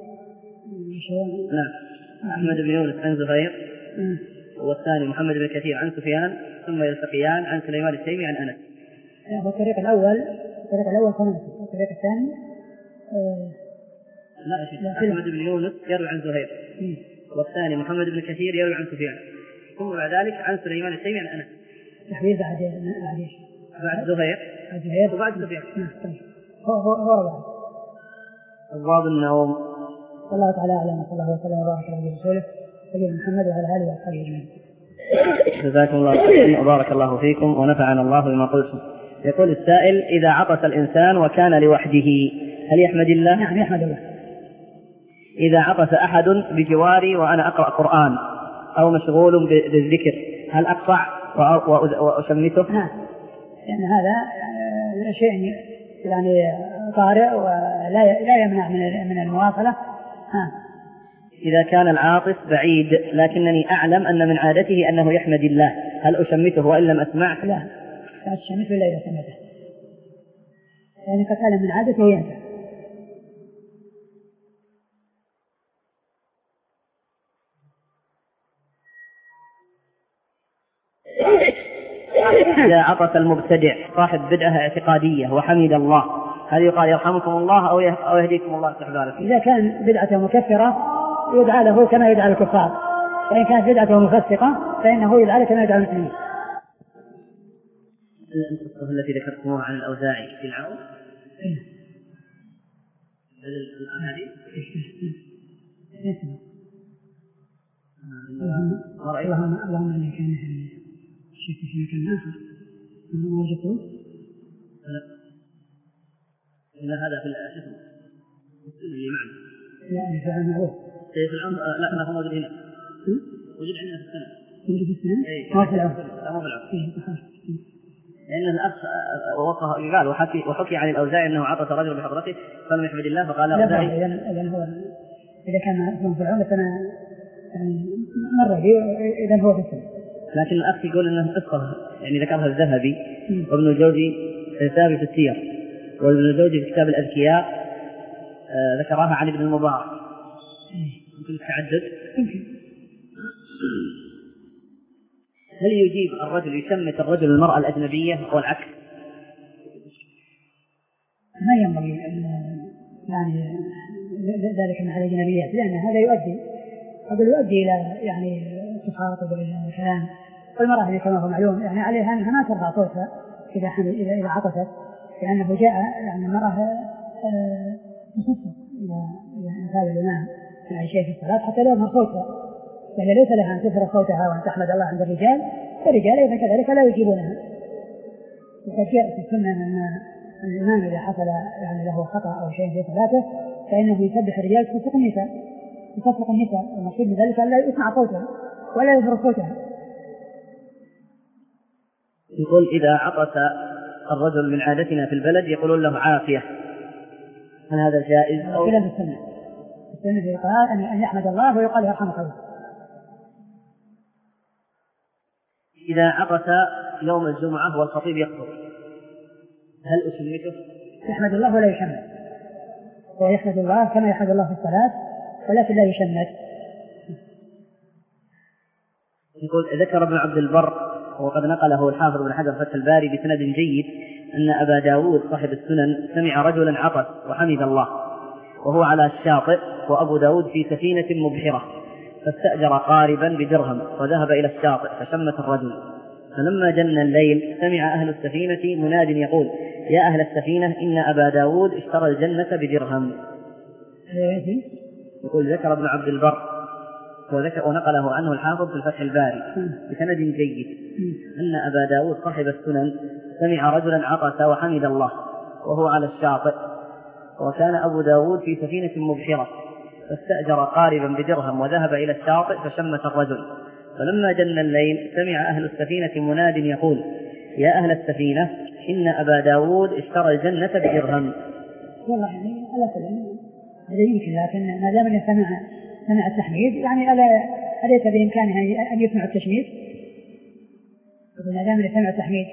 نعم. أحمد بن يونس عن زهير والثاني محمد بن كثير عن سفيان ثم يلتقيان عن سليمان التيمي عن أنس. والطريق الأول الطريق الأول كمان الطريق الثاني آه لا يا شيخ. أحمد بن يونس يروي عن زهير والثاني محمد بن كثير يروي عن سفيان ثم بعد ذلك عن سليمان التيمي عن أنس. تحديد بعد بعد ايش؟ بعد زهير بعد زهير وبعد سفيان. هو هو هو ربع. أبواب النوم. الله تعالى أعلم. صلى الله وسلم وبارك على رسوله سيدنا محمد وعلى آله وأصحابه أجمعين. جزاكم الله خيرا وبارك الله فيكم ونفعنا الله بما قلتم. يقول السائل إذا عطس الإنسان وكان لوحده هل يحمد الله؟ نعم يحمد الله. إذا عطس أحد بجواري وأنا أقرأ قرآن أو مشغول بالذكر هل أقطع وأشمته؟ نعم، لأن هذا شيء يعني طارئ ولا لا يمنع من من المواصلة. ها. إذا كان العاطس بعيد لكنني أعلم أن من عادته أنه يحمد الله هل أشمته وإن لم أسمعه؟ لا لا تشمته إلا إذا سمعته، يعني قد تعلم من عادته وينسى. إذا عطس المبتدع صاحب بدعة اعتقادية وحمد الله هل يقال يرحمكم الله أو يهديكم الله استحبارك؟ إذا كان بدعته مكفرة يدعى له كما يدعى الكفار، وإن كانت بدعته مفسقة فإنه يدعى كما يدعى المسلمين. القصة التي ذكرتموها عن الأوزاعي في العون الأحاديث اللهم اللهم إن كان شيء في مكان آخر وجدته إن هذا في الأساس السنة اللي معنا لا يفعل معروف في العمر لا لا هو موجود هنا وجد عندنا في السنة موجود في السنة إيه ما في العمر لا ما في العمر لأن الأخ وقع قال وحكي وحكي عن الأوزاعي أنه عطس رجل بحضرته فلم يحمد الله فقال الأوزاعي إذا إذا هو إذا كان في العمر فأنا يعني مرة فيه إذا هو في السنة. لكن الأخ يقول أنه قصة يعني ذكرها الذهبي وابن الجوزي في كتاب في السير وابن الجوزي في كتاب الأذكياء آه ذكرها عن ابن المبارك. يمكن التعدد. هل يجيب الرجل يشمت الرجل المرأة الأجنبية والعكس؟ ما ينبغي يعني ذلك من الأجنبيات، لأن هذا يؤدي هذا يؤدي إلى يعني تخاطب وإلى كلام والمرأة كما هو معلوم يعني عليها أنها ما ترفع صوتها إذا إذا إذا عطست، لأنه جاء يعني المرأة تخصص إلى إلى إنفاذ الإمام يعني شيء في الصلاة حتى لا يظهر صوتها، يعني ليس لها أن تظهر صوتها وأن تحمد الله عند الرجال، والرجال أيضا كذلك لا يجيبونها. وقد جاء في السنة أن الإمام إذا حصل يعني له خطأ أو شيء في صلاته فإنه يسبح الرجال تصفق النساء تصفق النساء والمقصود من ذلك أن لا يسمع صوتها ولا يظهر صوتها. يقول إذا عطس الرجل من عادتنا في البلد يقولون له عافية، هل هذا جائز؟ أو خلاف السنة؟ السنة يقال أن يحمد الله ويقال يرحمك الله. إذا عطس يوم الجمعة والخطيب يخطب هل أسمته؟ يحمد الله ولا يشمت، ويحمد الله كما يحمد الله في الصلاة ولكن لا يشمت. يقول ذكر ابن عبد البر وقد نقله الحافظ بن حجر فتح الباري بسند جيد أن أبا داود صاحب السنن سمع رجلا عطس وحمد الله وهو على الشاطئ وأبو داود في سفينة مبحرة، فاستأجر قاربا بدرهم وذهب إلى الشاطئ فشمت الرجل، فلما جن الليل سمع أهل السفينة مناد يقول يا أهل السفينة إن أبا داود اشترى الجنة بدرهم. يقول ذكر ابن عبد البر ونقله عنه الحافظ في الفتح الباري بسند جيد أن أبا داود صاحب السنن سمع رجلا عطس وحمد الله وهو على الشاطئ، وكان أبو داود في سفينة مبحرة، فاستأجر قاربا بدرهم وذهب إلى الشاطئ فشمت الرجل، فلما جن الليل سمع أهل السفينة مناد يقول يا أهل السفينة إن أبا داود اشترى الجنة بدرهم. والله يعني ألا كلام هذا يمكن، لكن ما دام سمع سمع التحميد يعني ألا أليس بإمكانه أن يسمع التشميد؟ ما دام سمع التحميد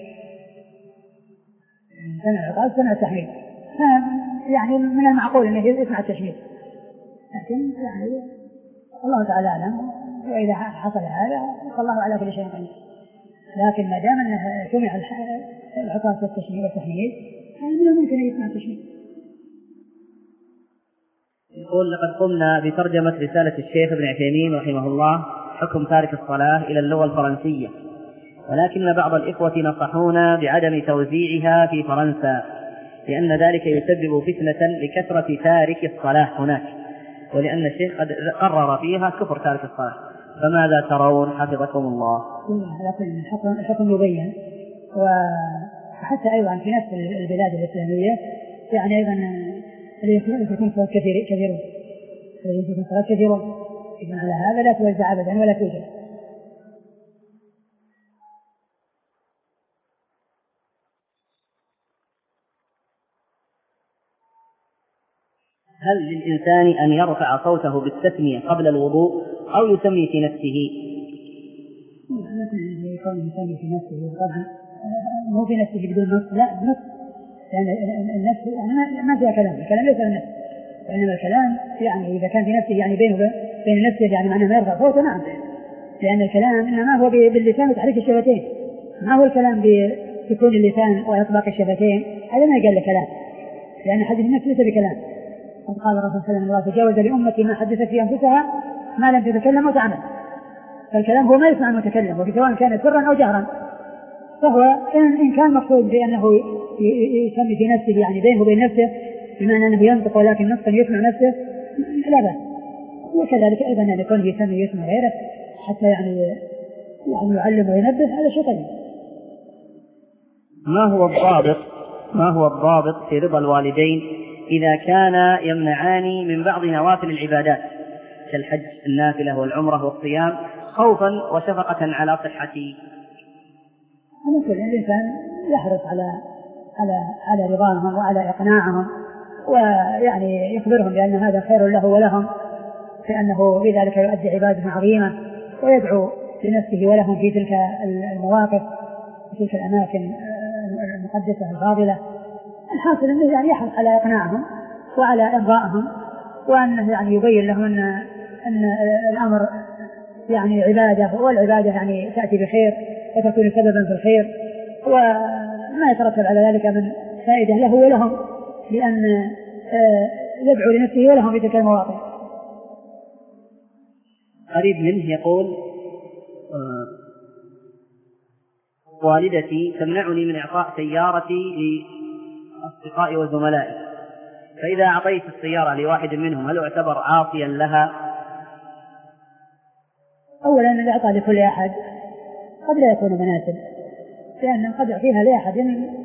سمع العطاس سمع التحميد يعني من المعقول أنه يسمع التشميد، لكن يعني الله تعالى أعلم، وإذا حصل هذا فالله على كل شيء قدير، لكن ما دام أنه سمع العطاس والتشميد والتحميد من الممكن أن يسمع التشميد. يقول لقد قمنا بترجمة رسالة الشيخ ابن عثيمين رحمه الله حكم تارك الصلاة إلى اللغة الفرنسية، ولكن بعض الإخوة نصحونا بعدم توزيعها في فرنسا لأن ذلك يسبب فتنة لكثرة تارك الصلاة هناك، ولأن الشيخ قد قرر فيها كفر تارك الصلاة، فماذا ترون حفظكم الله؟ الحكم الحكم يبين، وحتى أيضا في نفس البلاد الإسلامية يعني أيضا يكون صلاة كثير كثيرون يكون صلاة كثيرون إذن على هذا لا توزع أبدا ولا توجد. هل للإنسان أن يرفع صوته بالتسمية قبل الوضوء أو يسمي في نفسه؟ ممكن يكون يسمي في نفسه طبعا مو في نفسه بدون نص، لا بنص، لأن يعني النفس يعني ما فيها كلام، الكلام ليس بالنفس، وإنما الكلام يعني إذا كان في نفسه يعني بينه بين نفسه يعني معناه ما يرفع صوته، نعم، لأن الكلام إنما هو باللسان وتحريك الشفتين، ما هو الكلام بسكون اللسان وإطلاق الشفتين، هذا ما يقال له كلام، لأن حديث النفس ليس بكلام. قد قال الرسول صلى الله عليه وسلم تجاوز لأمتي ما حدثت في أنفسها ما لم تتكلم وتعمل، فالكلام هو ما يسمع المتكلم وسواء كان سرا أو جهرا، فهو إن كان مقصود بأنه يسمي في نفسه يعني بينه وبين نفسه بمعنى أنه ينطق ولكن نطقا يسمع نفسه لا بأس، وكذلك أيضا أن يكون يسمي يسمع غيره حتى يعني يعني يعلم وينبه، هذا شيء طيب. ما هو الضابط ما هو الضابط في رضا الوالدين إذا كان يمنعان من بعض نوافل العبادات كالحج النافلة والعمرة والصيام خوفا وشفقة على صحتي؟ أنا كل الإنسان يحرص على على على رضاهم وعلى إقناعهم، ويعني يخبرهم بأن هذا خير له ولهم، فإنه بذلك يؤدي عبادة عظيمة ويدعو لنفسه ولهم في تلك المواقف في تلك الأماكن المقدسة الفاضلة. الحاصل أنه يعني يحرص على إقناعهم وعلى إرضائهم، وأنه يعني يبين لهم أن أن الأمر يعني عبادة، والعبادة يعني تأتي بخير وتكون سببا في الخير، وما يترتب على ذلك من فائدة له ولهم، لأن يدعو لنفسه ولهم في تلك المواقف. قريب منه يقول والدتي تمنعني من إعطاء سيارتي لأصدقائي وزملائي، فإذا أعطيت السيارة لواحد منهم هل أعتبر عاصيا لها؟ أولا الإعطاء لكل أحد قد لا يكون مناسب، لأن قد يعطيها لأحد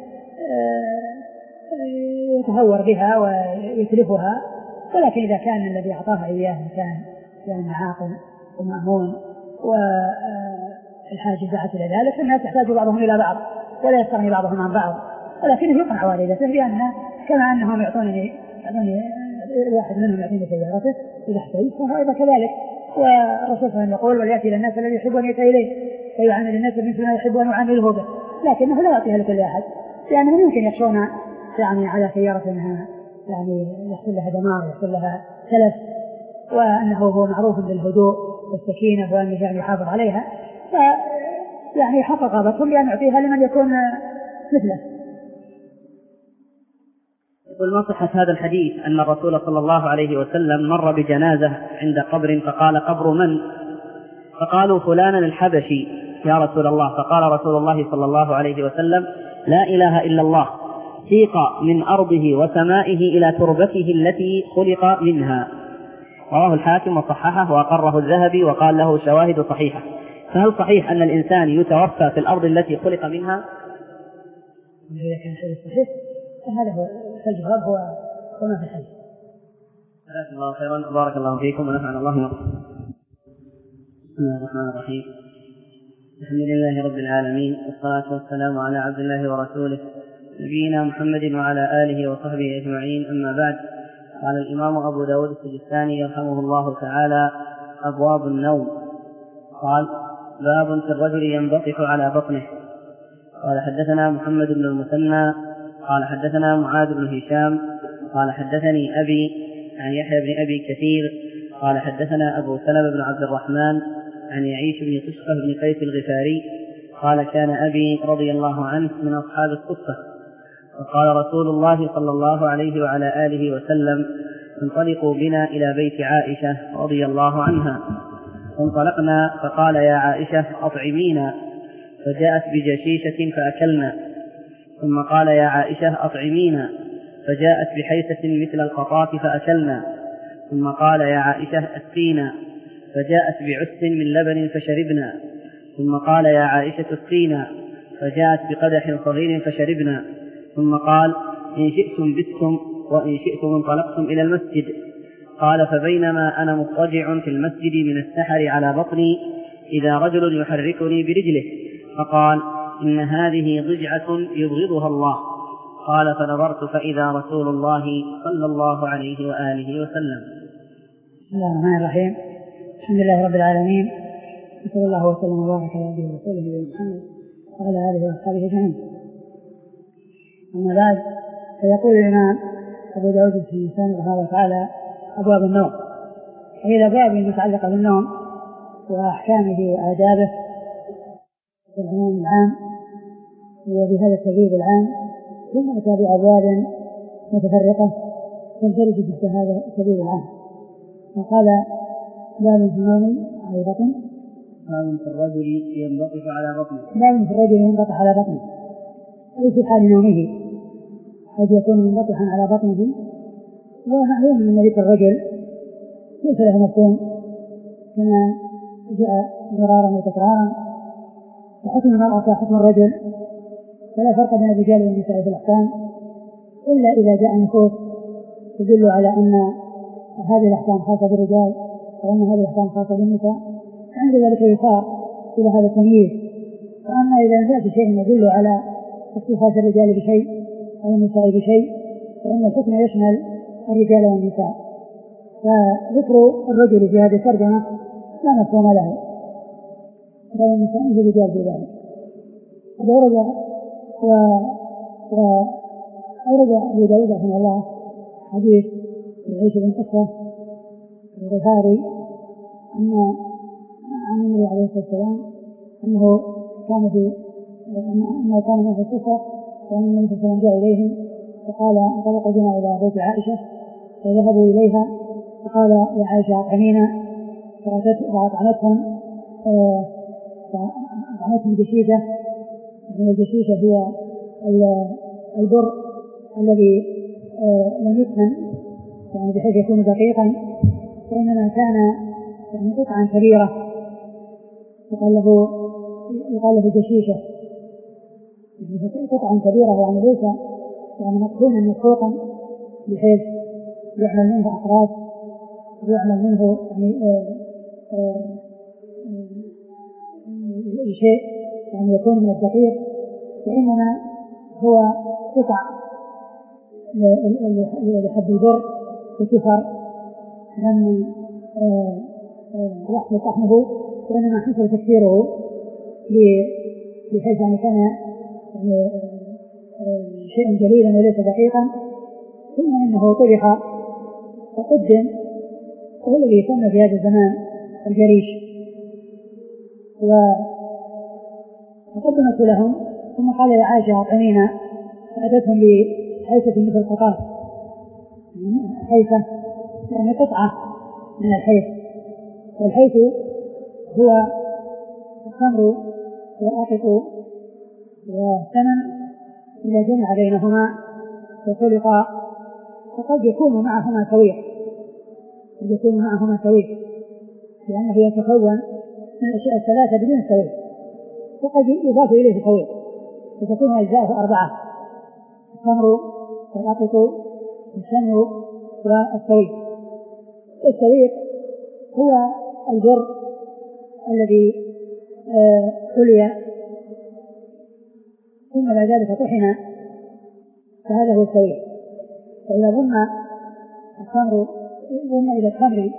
يتهور بها ويتلفها، ولكن إذا كان الذي أعطاها إياه كان كان عاقل ومأمون والحاجة دعت إلى ذلك، فإنها تحتاج بعضهم إلى بعض ولا يستغني بعضهم عن بعض، ولكن يقنع والدته بأن كما أنهم يعطونني يعطوني واحد منهم يعطيني سيارته إذا احتاج فهو أيضا كذلك. والرسول صلى الله عليه وسلم يقول: وليأتي إلى الناس الذي يحب أن يأتي إليه ويعامل الناس مثل ما يحب أن يعامله به، لكنه لا يعطيها لكل أحد، لأنهم يمكن يخشون يعني على سيارة أنها يعني يحصل لها دمار يحصل لها تلف، وأنه هو معروف بالهدوء والسكينة وأنه يعني يحافظ عليها، فيعني حق رغبتهم بأن يعطيها لمن يكون مثله. يقول: ما صحة هذا الحديث أن الرسول صلى الله عليه وسلم مر بجنازة عند قبر فقال: قبر من؟ فقالوا: فلانا الحبشي يا رسول الله. فقال رسول الله صلى الله عليه وسلم: لا إله إلا الله، سيق من أرضه وسمائه إلى تربته التي خلق منها. رواه الحاكم وصححه وأقره الذهبي وقال له شواهد صحيحة. فهل صحيح أن الإنسان يتوفى في الأرض التي خلق منها؟ إذا كان شيء صحيح فهذا هو الجواب، هو وما في الحديث. جزاكم الله خيرا، بارك الله فيكم ونفعنا الله بكم. بسم الله الرحمن الرحيم. الحمد لله رب العالمين، والصلاة والسلام على عبد الله ورسوله نبينا محمد وعلى آله وصحبه أجمعين، أما بعد. قال الإمام أبو داود السجستاني رحمه الله تعالى: أبواب النوم. قال: باب في الرجل ينبطح على بطنه. قال: حدثنا محمد بن المثنى قال حدثنا معاذ بن هشام قال حدثني أبي عن يحيى بن أبي كثير قال حدثنا أبو سلمة بن عبد الرحمن عن يعيش بن قشقة بن قيس الغفاري قال: كان أبي رضي الله عنه من أصحاب الصفة، وقال رسول الله صلى الله عليه وعلى آله وسلم: انطلقوا بنا إلى بيت عائشة رضي الله عنها. فانطلقنا فقال: يا عائشة أطعمينا، فجاءت بجشيشة فأكلنا. ثم قال: يا عائشة أطعمينا، فجاءت بحيثة مثل القطاف فأكلنا. ثم قال: يا عائشة أسقينا، فجاءت بعس من لبن فشربنا. ثم قال: يا عائشة اسقينا، فجاءت بقدح صغير فشربنا. ثم قال: إن شئتم بتم وإن شئتم انطلقتم إلى المسجد. قال: فبينما أنا مضطجع في المسجد من السحر على بطني إذا رجل يحركني برجله فقال: إن هذه ضجعة يبغضها الله. قال: فنظرت فإذا رسول الله صلى الله عليه وآله وسلم. بسم الله الرحمن الرحيم. الحمد لله رب العالمين، وصلى الله وسلم وبارك على عبده ورسوله نبينا محمد وعلى آله وأصحابه أجمعين. أما بعد، فيقول الإمام أبو داود السجستاني رحمه الله تعالى: أبواب النوم. هي الأبواب المتعلقة بالنوم وأحكامه وآدابه بالعنوان العام وبهذا التبويب العام، ثم أتى بأبواب متفرقة تندرج تحت هذا التبويب العام. فقال: باب في النوم على البطن. باب في الرجل ينبطح على بطنه. باب في الرجل ينبطح على بطنه، أي في حال نومه قد يكون منبطحا على بطنه. ومعلوم أن ذكر الرجل ليس له مفهوم كما جاء مرارا وتكرارا، فحكم المرأة كحكم الرجل، فلا فرق بين الرجال والنساء في الأحكام إلا إذا جاء نصوص تدل على أن هذه الأحكام خاصة بالرجال وأن هذه الأحكام خاصة بالنساء، عند ذلك يصار إلى هذا التمييز. وأما إذا لم يأتي شيء يدل على اختصاص الرجال بشيء أو النساء بشيء فإن الحكم يشمل الرجال والنساء. فذكر الرجل في هذه الترجمة لا مفهوم له، بل النساء مثل الرجال في ذلك. قد أورد وأورد أبو داود رحمه الله حديث يعيش بن قصة الغفاري أن عن النبي عليه الصلاة والسلام أنه كان في أنه كان من الصفة، وأن النبي صلى الله عليه وسلم جاء إليهم فقال: انطلقوا بنا إلى بيت عائشة. فذهبوا إليها فقال: يا عائشة أطعمينا، فأطعمتهم فأطعمتهم جشيدة والجشيشة هي البر الذي لم يطحن يعني بحيث يكون دقيقا، وإنما كان يعني قطعا كبيرة يقال له يقال له جشيشة، قطعا كبيرة يعني ليس يعني مطحونا مسحوقا بحيث يعمل منه أقراص ويعمل منه يعني آآ آآ شيء يعني يكون من الدقيق، وإنما هو قطع لحب البر وكفر لم يحصل طحنه، وإنما حصل تكسيره بحيث يعني كان يعني شيء جليلا وليس دقيقا، ثم إنه طبخ وقدم، وهو الذي يسمى في هذا الزمان الجريش. وقدمت لهم ثم قال يا عائشة أطعمينا، فأتتهم بحيثة مثل القطاف، حيثة يعني قطعة من الحيث، والحيث هو التمر والأقط والثمن إذا جمع بينهما وخلقا، وقد يكون معهما سويق، قد يكون معهما سويق لأنه يتكون من الأشياء الثلاثة بدون سويق، وقد يضاف إليه سويق فتكون أجزاءه أربعة: التمر والأقط والثمن والسويق. السويق هو البر الذي قلي ثم بعد ذلك طحن، فهذا هو السويق. فإذا ضم التمر ضم إلى التمر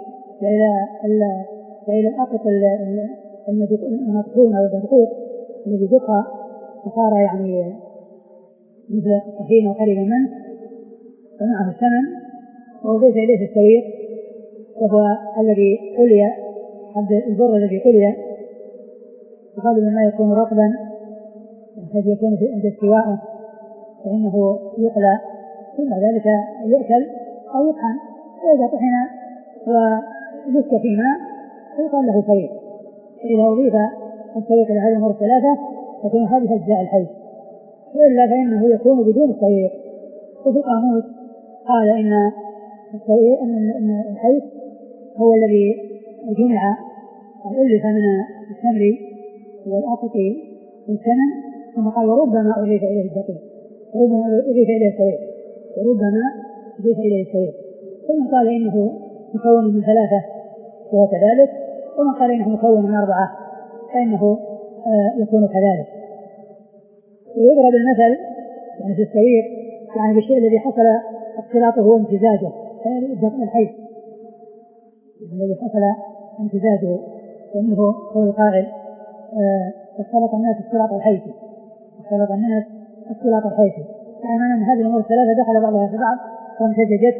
وإلى الأقط المطحون أو المدقوق الذي دق فصار يعني مثل الطحين وقريبا منه، ومعه الثمن، وأضيف إليه السويق وهو الذي قلي حب البر الذي قلي، وغالبا ما يكون رطبا بحيث يكون عند استوائه فإنه يقلى ثم ذلك يؤكل أو يطحن، وإذا طحن ودك في ماء يقال له سويق. فإذا أضيف السويق لهذه الأمور الثلاثة تكون هذه أجزاء الحيث، وإلا فإنه يكون بدون السويق. وفي القاموس قال إن السويق أن الحيث هو الذي جمع أو ألف من التمر والأقط والثمن، ثم قال وربما أضيف إليه الدقيق، وربما أضيف إليه السويق، وربما أضيف إليه السويق. ثم قال إنه مكون من ثلاثة وهو كذلك، ومن قال إنه مكون من أربعة فإنه آه يكون كذلك. ويضرب المثل يعني في السويق يعني بالشيء الذي حصل اختلاطه وامتزاجه، الحيث الذي حصل امتزاجه، ومنه هو القائل آه اختلط الناس اختلاط الحيث، اختلط الناس اختلاط الحيث، يعني أن هذه الأمور الثلاثة دخل بعضها في بعض وامتزجت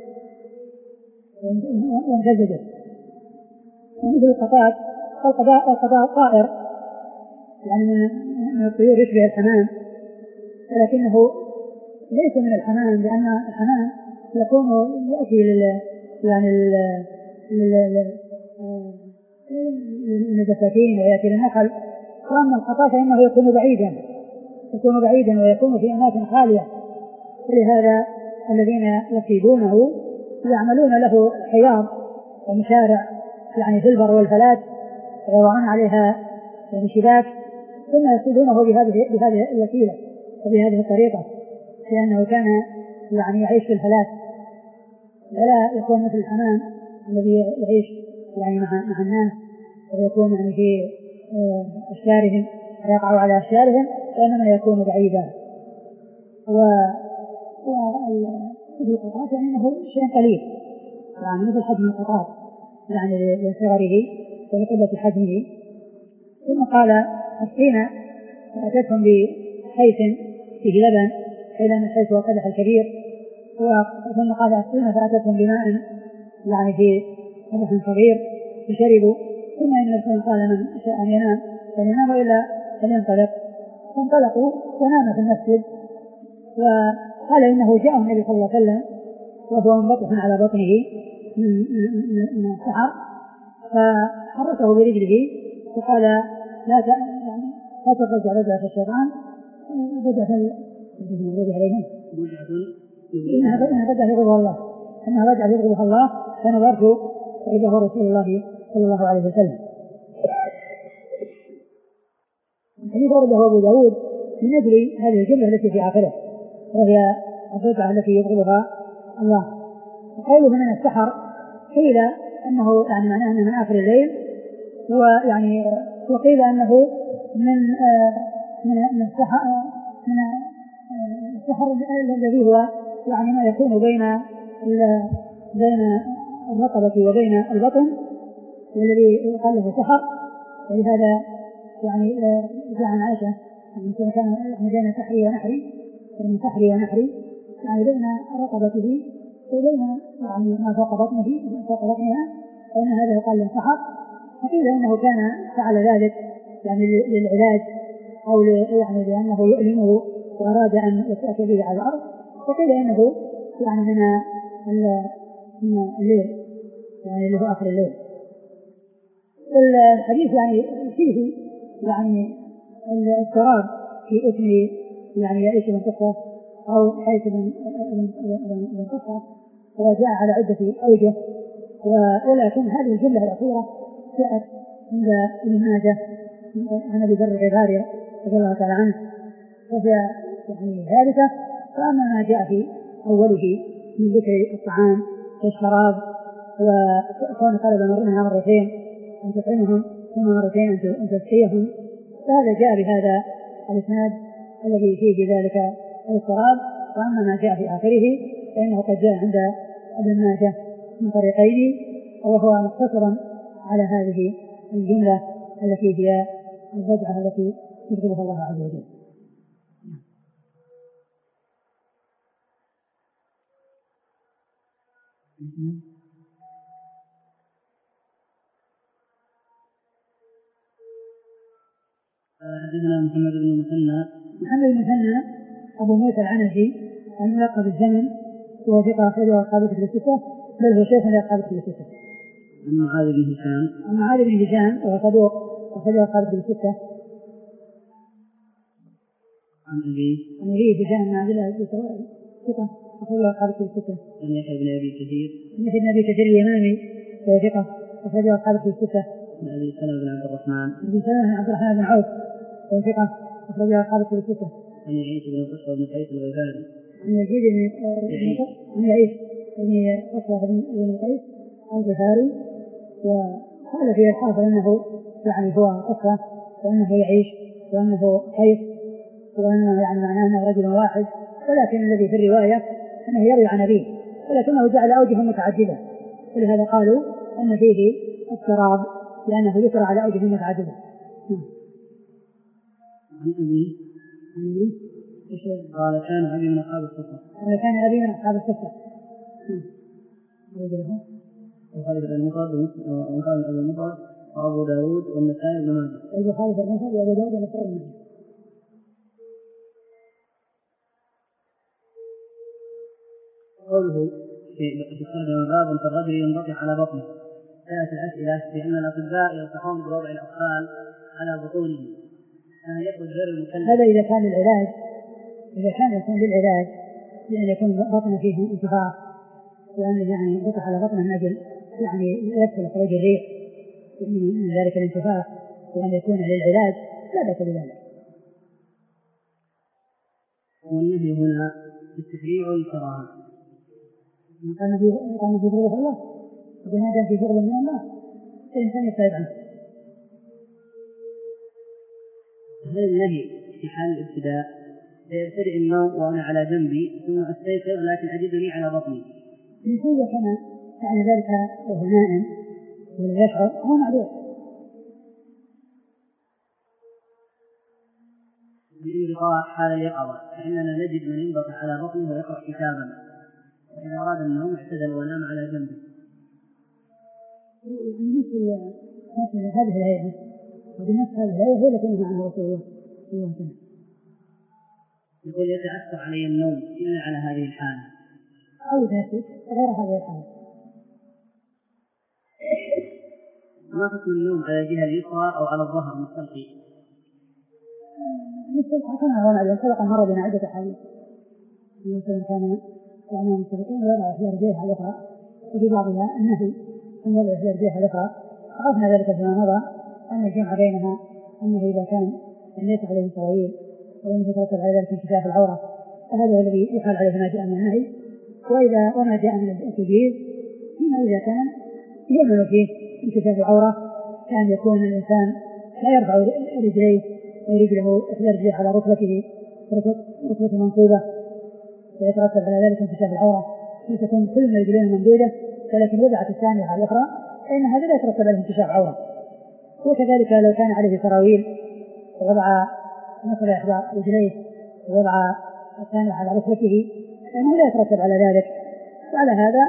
وامتزجت ومثل القطاط، القطاط طائر يعني من الطيور يشبه الحمام، ولكنه ليس من الحمام، لأن الحمام يكون يأتي لل يعني للدفاتين ويأتي للنخل، وأما القطاط فإنه يكون بعيدا يكون بعيدا ويكون في أماكن خالية، ولهذا الذين يصيدونه يعملون له حياض ومشارع يعني في البر والفلات ويضعون عليها يعني شباك، ثم يصيدونه بهذه بهذه الوسيلة وبهذه الطريقة، لأنه كان يعني يعيش في الفلات ولا يكون مثل الحمام الذي يعيش يعني مع مع الناس ويكون يعني في أشجارهم ويقع على أشجارهم، وإنما يكون بعيدا. والقطاط يعني أنه شيء قليل يعني مثل حجم القطاط يعني لصغره ولقلة حجمه. ثم قال الطينة فأتتهم بحيث فيه لبن إلى أن الحيث هو القدح الكبير، ثم قال الطينة فأتتهم بماء يعني في قدح صغير فشربوا، ثم إن الرسول قال من شاء أن ينام فلينام وإلا فلينطلق، فانطلقوا ونام في المسجد. وقال إنه جاء النبي صلى الله عليه وسلم وهو منبطح على بطنه من السحر، فحركه برجله وقال لا يعني لا ترجع رجعة الشيطان رجعة المغضوب عليهم إنها رجعة يغضبها الله إنها رجعة يغضبها الله فنظرت فإذا هو رسول الله صلى الله عليه وسلم. الحديث أورده أبو داود من أجل هذه الجملة التي في آخره وهي الرجعة التي يغضبها الله. وقوله من السحر قيل أنه يعني معناه أنه من آخر الليل ويعني وقيل أنه من آه من من السحر من آه السحر الذي هو يعني ما يكون بين بين الرقبة وبين البطن والذي يقال له سحر. ولهذا يعني جاء عن عائشة أنه كان بين سحري ونحري بين سحري ونحري يعني بين رقبته وبين يعني ما فوق بطنه فوق بطنها فإن هذا يقال له سحر. فقيل إنه كان فعل ذلك يعني للعلاج أو يعني لأنه يؤلمه وأراد أن يتأكد به على الأرض. وقيل إنه يعني من من الليل يعني اللي هو آخر الليل. والحديث يعني فيه يعني اضطراب في اسم يعني يعيش بن قصة أو حيث بن قصة وجاء على عدة أوجه. ولكن هذه الجملة الأخيرة جاءت عند ابن ماجه عن أبي ذر الغفاري رضي الله تعالى عنه وهي يعني ثالثة. فأما ما جاء في أوله من ذكر الطعام والشراب وكون طلب منها مرتين أن تطعمهم ثم مرتين أن تسقيهم فهذا جاء بهذا الإسناد الذي فيه ذلك الاضطراب. وأما ما جاء في آخره فإنه قد جاء عند ابن ماجه من طريقين وهو مختصر على هذه الجملة التي هي الرجعة التي يغضبها الله عز وجل. حدثنا محمد بن المثنى محمد بن المثنى أبو موسى العنزي الملقب بالزمن وهو ثقة أخرجه أصحاب الكتب الستة بل هو شيخ لأصحاب الكتب الستة. عن معاذ بن هشام عن معاذ بن هشام وهو صدوق أخرجه أصحاب الكتب الستة. عن أبي عن أبي هشام بن عبد الله ثقة أخرجه أصحاب الكتب الستة. عن يحيى بن أبي كثير عن يحيى بن أبي كثير اليمامي وهو ثقة أخرجه أصحاب الكتب الستة. عن أبي سلمة بن عبد الرحمن أبي سلمة بن عبد الرحمن بن عوف وهو ثقة أخرجه أصحاب الكتب الستة. عن يعيش بن قصة بن قيس الغفاري عن يزيد بن عن يعيش بن قصة بن قيس الغفاري. وقال فيه الحافظ أنه يعني هو قصة وأنه يعيش وأنه قيس وأنه يعني معناه أنه رجل واحد. ولكن الذي في الرواية أنه يروي عن أبيه ولكنه جعل أوجه متعددة ولهذا قالوا أن فيه اضطراب لأنه ذكر على أوجه متعددة. عن أبي عن أبي قال كان أبي من أصحاب الصفة قال كان أبي من أصحاب الصفة. البخاري في المفرد ومقام أبي المفرد وأبو داود والنسائي بن ماجه. البخاري في المفرد وأبو داود والنسائي بن ماجه. قوله في الترجمة باب في الرجل ينبطح على بطنه. كانت الأسئلة بأن الأطباء ينصحون بوضع الأطفال على بطونهم فهل يكون غير المكلف؟ هذا إذا كان للعلاج إذا كان يكون للعلاج لأن يكون بطنه فيه انتفاخ وأن يعني ينبطح على بطنه من أجل يعني يدخل خروج الريح من ذلك الانتفاخ وأن يكون للعلاج لا بأس بذلك. والنهي هنا بالتشريع والكراهة. قال في فضل الله وقلنا هذا في فضل من الله الإنسان يبتعد عنه. هل النهي في حال الابتداء سيبتدئ النوم وأنا على جنبي ثم أستيقظ لكن أجدني على بطني؟ الإنسان إذا كان فعل ذلك وهو نائم ولا يشعر هو معذور. بالانبطاح حال اليقظة فإننا نجد من ينبطح على بطنه ويقرأ كتابا وإذا أراد النوم اعتدل ونام على جنبه. يعني مثل مثل هذه الهيئة وبنفس هذه الهيئة هي التي نهى عنها رسول الله صلى الله عليه وسلم. يقول يتأثر علي النوم إلا على هذه الحالة أو ذاتي غير هذه الحالة. ما حكم النوم على الجهة اليسرى أو على الظهر مستلقي؟ كما هو معلوم سبق مر بنا عدة أحاديث النبي كان يعني مستقيم ويضع إحدى رجليه على الأخرى، وفي بعضها النهي أن يضع إحدى رجليه على الأخرى. عرفنا ذلك فيما مضى أن الجمع بينها أنه إذا كان ليس عليه سراويل أو أنه يترتب على ذلك انكشاف العورة فهذا هو الذي يحال عليه ما جاء من النهي، وإذا وما جاء من التجويز فيما إذا كان يؤمن فيه انكشاف العورة كان يكون الإنسان لا يرفع رجليه ورجله إحدى رجليه على ركبته ركبته منصوبة فيترتب على ذلك انكشاف العورة، وتكون كل من الرجلين ممدودة ولكن وضعت الثانية على الأخرى فإن هذا لا يترتب عليه انكشاف عورة. وكذلك لو كان عليه سراويل ووضع نصب إحدى رجليه ووضع الثانية على ركبته فإنه لا يترتب على ذلك. وعلى هذا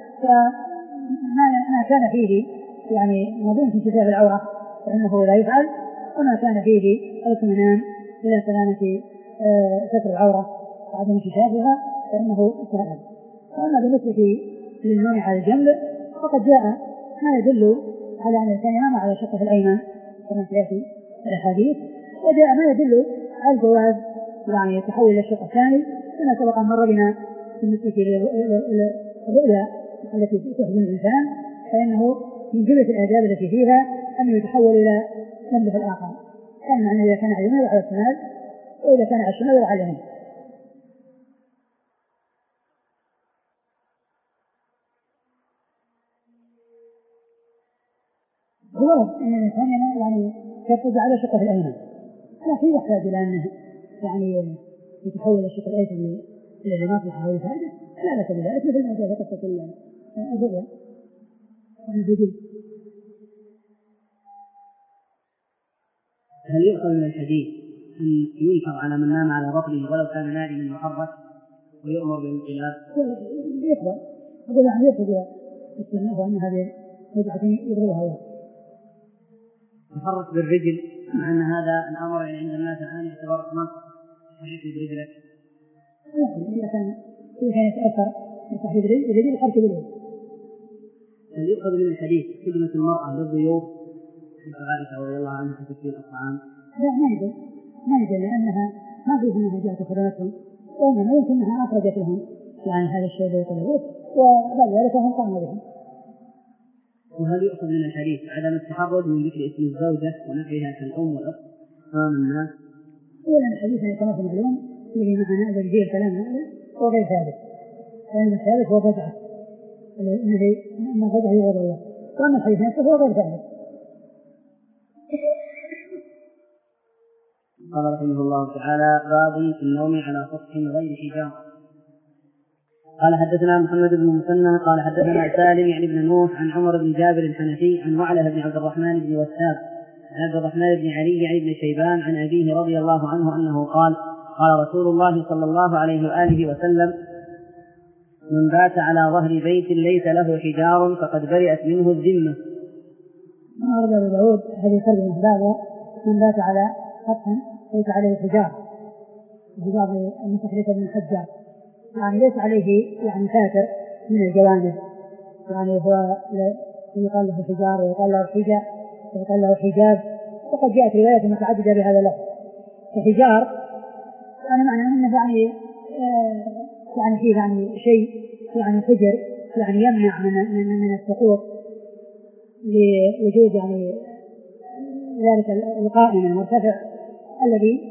فما كان فيه يعني مظنة انكشاف العورة فإنه لا يفعل، وما كان فيه الاطمئنان إلى سلامة ستر العورة وعدم انكشافها فإنه سائل. وأما بالنسبة للنوم على الجنب فقد جاء ما يدل على أن الإنسان ينام على شقه الأيمن كما سيأتي الأحاديث، وجاء ما يدل على الجواز يعني يتحول إلى الشق الثاني كما سبق مر بنا بالنسبة للرؤيا التي تحزن الإنسان فإنه من جملة الآداب التي فيها أنه يتحول إلى جنبه الآخر، كان معنى إذا كان على اليمين وعلى الشمال، وإذا كان على الشمال وعلى اليمين. هو أن الإنسان يعني يرتد على شقه الأيمن لكن يحتاج إلى أنه يعني يتحول إلى الشق الأيسر للعلمات وحول الفائدة لا بأس بذلك، مثل ما جاء في قصة الرؤيا والوجود. هل يؤخذ من الحديث أن ينكر على من نام على بطنه ولو كان نائما محرك ويؤمر بالانقلاب؟ يقبل أقول يعني يقبل السنة وأن هذه رجعة يضربها الله يحرك بالرجل، مع أن هذا الأمر يعني عند الناس الآن يعتبر نقص يحرك برجلك. إذا كان إذا كان يتأثر بتحريك الرجل يحرك باليد. هل يؤخذ من الحديث خدمة المرأة للضيوف حيث عائشة رضي الله عنها في تسوية الطعام؟ لا ما يدل ما يدل لأنها ما فيها أنها جاءت خدمتهم، وإنما يمكن أنها أخرجت لهم يعني هذا الشيء الذي يطلبوه وبعد ذلك هم قاموا به. وهل يؤخذ من الحديث عدم التحرج من ذكر اسم الزوجة ونحوها كالأم والأخت أمام الناس؟ أولا الحديث كما هو معلوم الذي معنا الذي فيه الكلام هذا هو غير ثابت، لأن الثابت هو فجعة أن فجعة يغض الله، وأما الحديث نفسه هو غير ثابت. قال رحمه الله تعالى: باب في النوم على سطح غير حجارة. قال حدثنا محمد بن المثنى قال حدثنا سالم يعني بن نوح عن عمر بن جابر الحنفي عن وعلة بن عبد الرحمن بن وثاب عن عبد الرحمن بن علي يعني بن شيبان عن أبيه رضي الله عنه أنه قال: قال رسول الله صلى الله عليه وآله وسلم: من بات على ظهر بيت ليس له حجار فقد برئت منه الذمة. ما أرد أبو داود هذه ترجمة بابه من بات على سطح ليس عليه حجار، في بعض النسخ ليس من حجار يعني ليس عليه يعني ساتر من الجوانب، يعني هو يقال له حجار ويقال له حجاب ويقال له حجاب، وقد جاءت روايات متعددة بهذا اللفظ. فحجار يعني معنى أنه يعني آه يعني فيه يعني شيء يعني حجر يعني يمنع من من من السقوط لوجود يعني ذلك القائم المرتفع الذي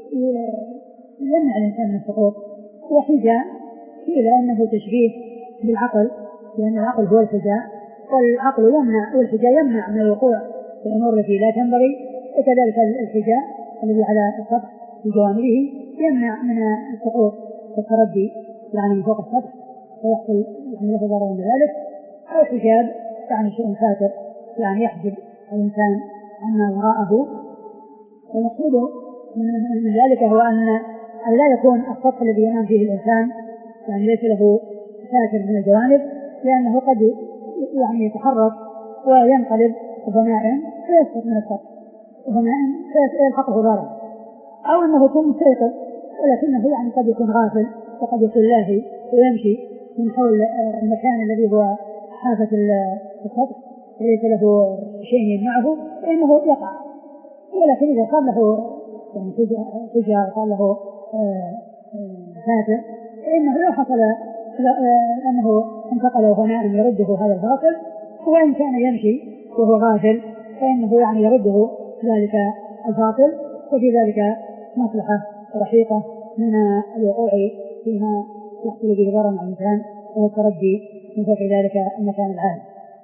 يمنع الإنسان من السقوط. وحجاب قيل أنه تشبيه بالعقل، لأن العقل هو الحجاب، والعقل يمنع والحجاب يمنع من الوقوع في الأمور التي لا تنبغي، وكذلك الحجاب الذي على السطح بجوانبه يمنع من السقوط والتردي يعني من فوق السطح فيحصل يعني له ضرر من ذلك. أو حجاب يعني شيء ساتر يعني يحجب الإنسان عما وراءه. والمقصود من ذلك هو أن لا يكون السطح الذي ينام فيه الإنسان يعني ليس له ساتر من الجوانب، لأنه قد يعني يتحرك وينقلب بناء فيسقط من السطح وبناء فيلحقه ضرر، أو أنه يكون مستيقظ ولكنه يعني قد يكون غافل وقد يكون لاهي ويمشي من حول المكان الذي هو حافة السطح وليس له شيء يمنعه فإنه يقع. ولكن إذا صار له يعني حجر قال له ساتر، فإنه لو حصل أنه انتقل هنا أن يرده هذا الفاصل، وإن كان يمشي وهو غافل فإنه يعني يرده ذلك الفاصل، وفي ذلك مصلحة رحيقة من الوقوع فيما يحصل به ضرر على الإنسان وهو التردي من فوق ذلك المكان العالي.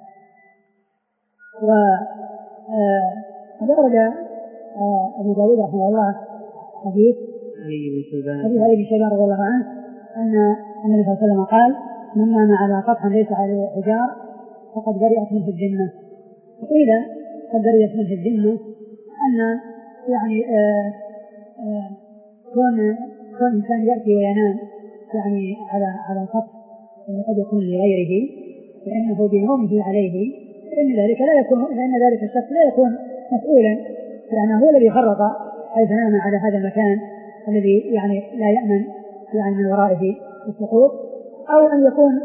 وأورد أبو داود رحمه الله حديث حديث علي بن شيبان رضي الله عنه أن النبي صلى الله عليه وسلم قال: من نام على قطع ليس عليه حجار فقد برئت منه الذمة. وقيل قد برئت منه الذمة أن يعني آآ آآ كون كون إنسان يأتي وينام يعني على على خط يعني قد يكون لغيره، فإنه بنومه عليه فإن ذلك لا يكون لأن ذلك الشخص لا يكون مسؤولا، لأنه هو الذي خرط حيث نام على هذا المكان الذي يعني لا يأمن يعني من ورائه السقوط، أو أن يكون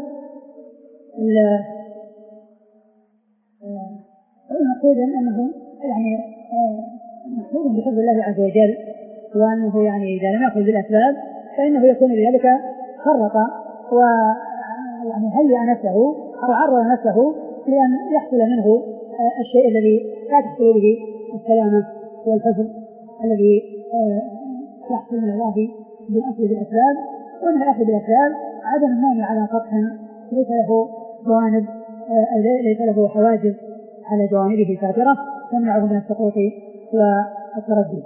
مقصودا أنه يعني محفوظ بحفظ الله عز وجل، وأنه يعني إذا لم يأخذ بالأسباب فإنه يكون بذلك خرط ويعني هيأ نفسه أو عرض نفسه لأن يحصل منه الشيء الذي لا تحصل به السلامة والحفظ الذي يحصل من الله بالأخذ بالأسباب. ومن الأخذ بالأسباب عدم النوم على سطح ليس له جوانب ليس له حواجز على جوانبه ساترة تمنعه من السقوط والتردي.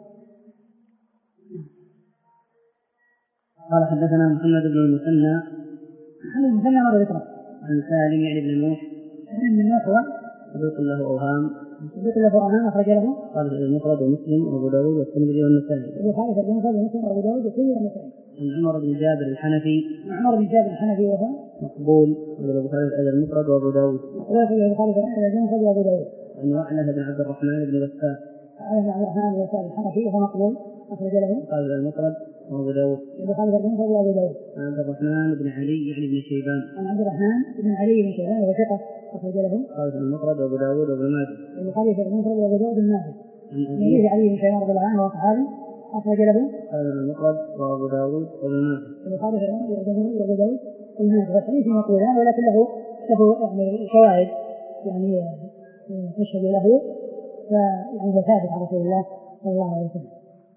قال حدثنا محمد بن المثنى محمد بن المثنى مر ذكره عن سالم يعني بن نوح بن نوح هو صدوق له أوهام صدوق له أوهام أخرج له قال المفرد ومسلم وأبو داود والترمذي والنسائي. البخاري في المفرد ومسلم وأبو داود والترمذي والنسائي. عن عمر بن جابر الحنفي عمر بن جابر الحنفي وهو مقبول وله البخاري في المفرد وأبو داود وله البخاري في المفرد وأبو داود. عن وعنة بن عبد الرحمن بن وسام عن عبد الرحمن بن وسام الحنفي وهو مقبول أخرج له قال المفرد وأبو داود البخاري في المفرد وأبو داود. عن عبد الرحمن بن علي يعني بن شيبان عن عبد الرحمن بن علي بن شيبان وهو ثقة أخرج له قال المفرد وأبو داود وابن ماجه البخاري في المفرد وأبو داود وابن ماجه. عن أبي علي بن شيبان رضي الله عنه وهو صحابي أخرج له قال المفرد وأبو داود وابن ماجه. البخاري في المفرد وأبو داود وابن ماجه. والحديث مقولان ولكن له له يعني شواهد يعني تشهد له، فيعني هو ثابت عن رسول الله صلى الله عليه وسلم.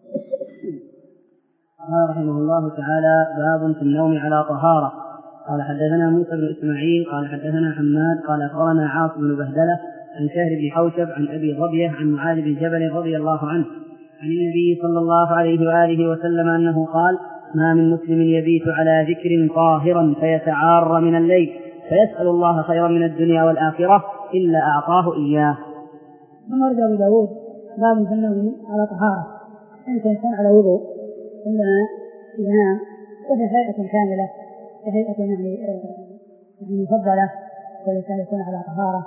قال رحمه الله تعالى: باب في النوم على طهارة. قال حدثنا موسى بن إسماعيل قال حدثنا حماد قال أخبرنا عاصم بن بهدلة عن شهر بن حوشب عن أبي ظبية عن معاذ بن جبل رضي الله عنه عن النبي صلى الله عليه وآله وسلم أنه قال: ما من مسلم يبيت على ذكر طاهرا فيتعار من الليل فيسأل الله خيرا من الدنيا والآخرة إلا أعطاه إياه. ثم ورد أبو داود باب في النوم على طهارة، أنت إنسان على وضوء عندما ينام وهي هيئة كاملة وهيئة يعني يعني مفضلة والإنسان يكون على طهارة.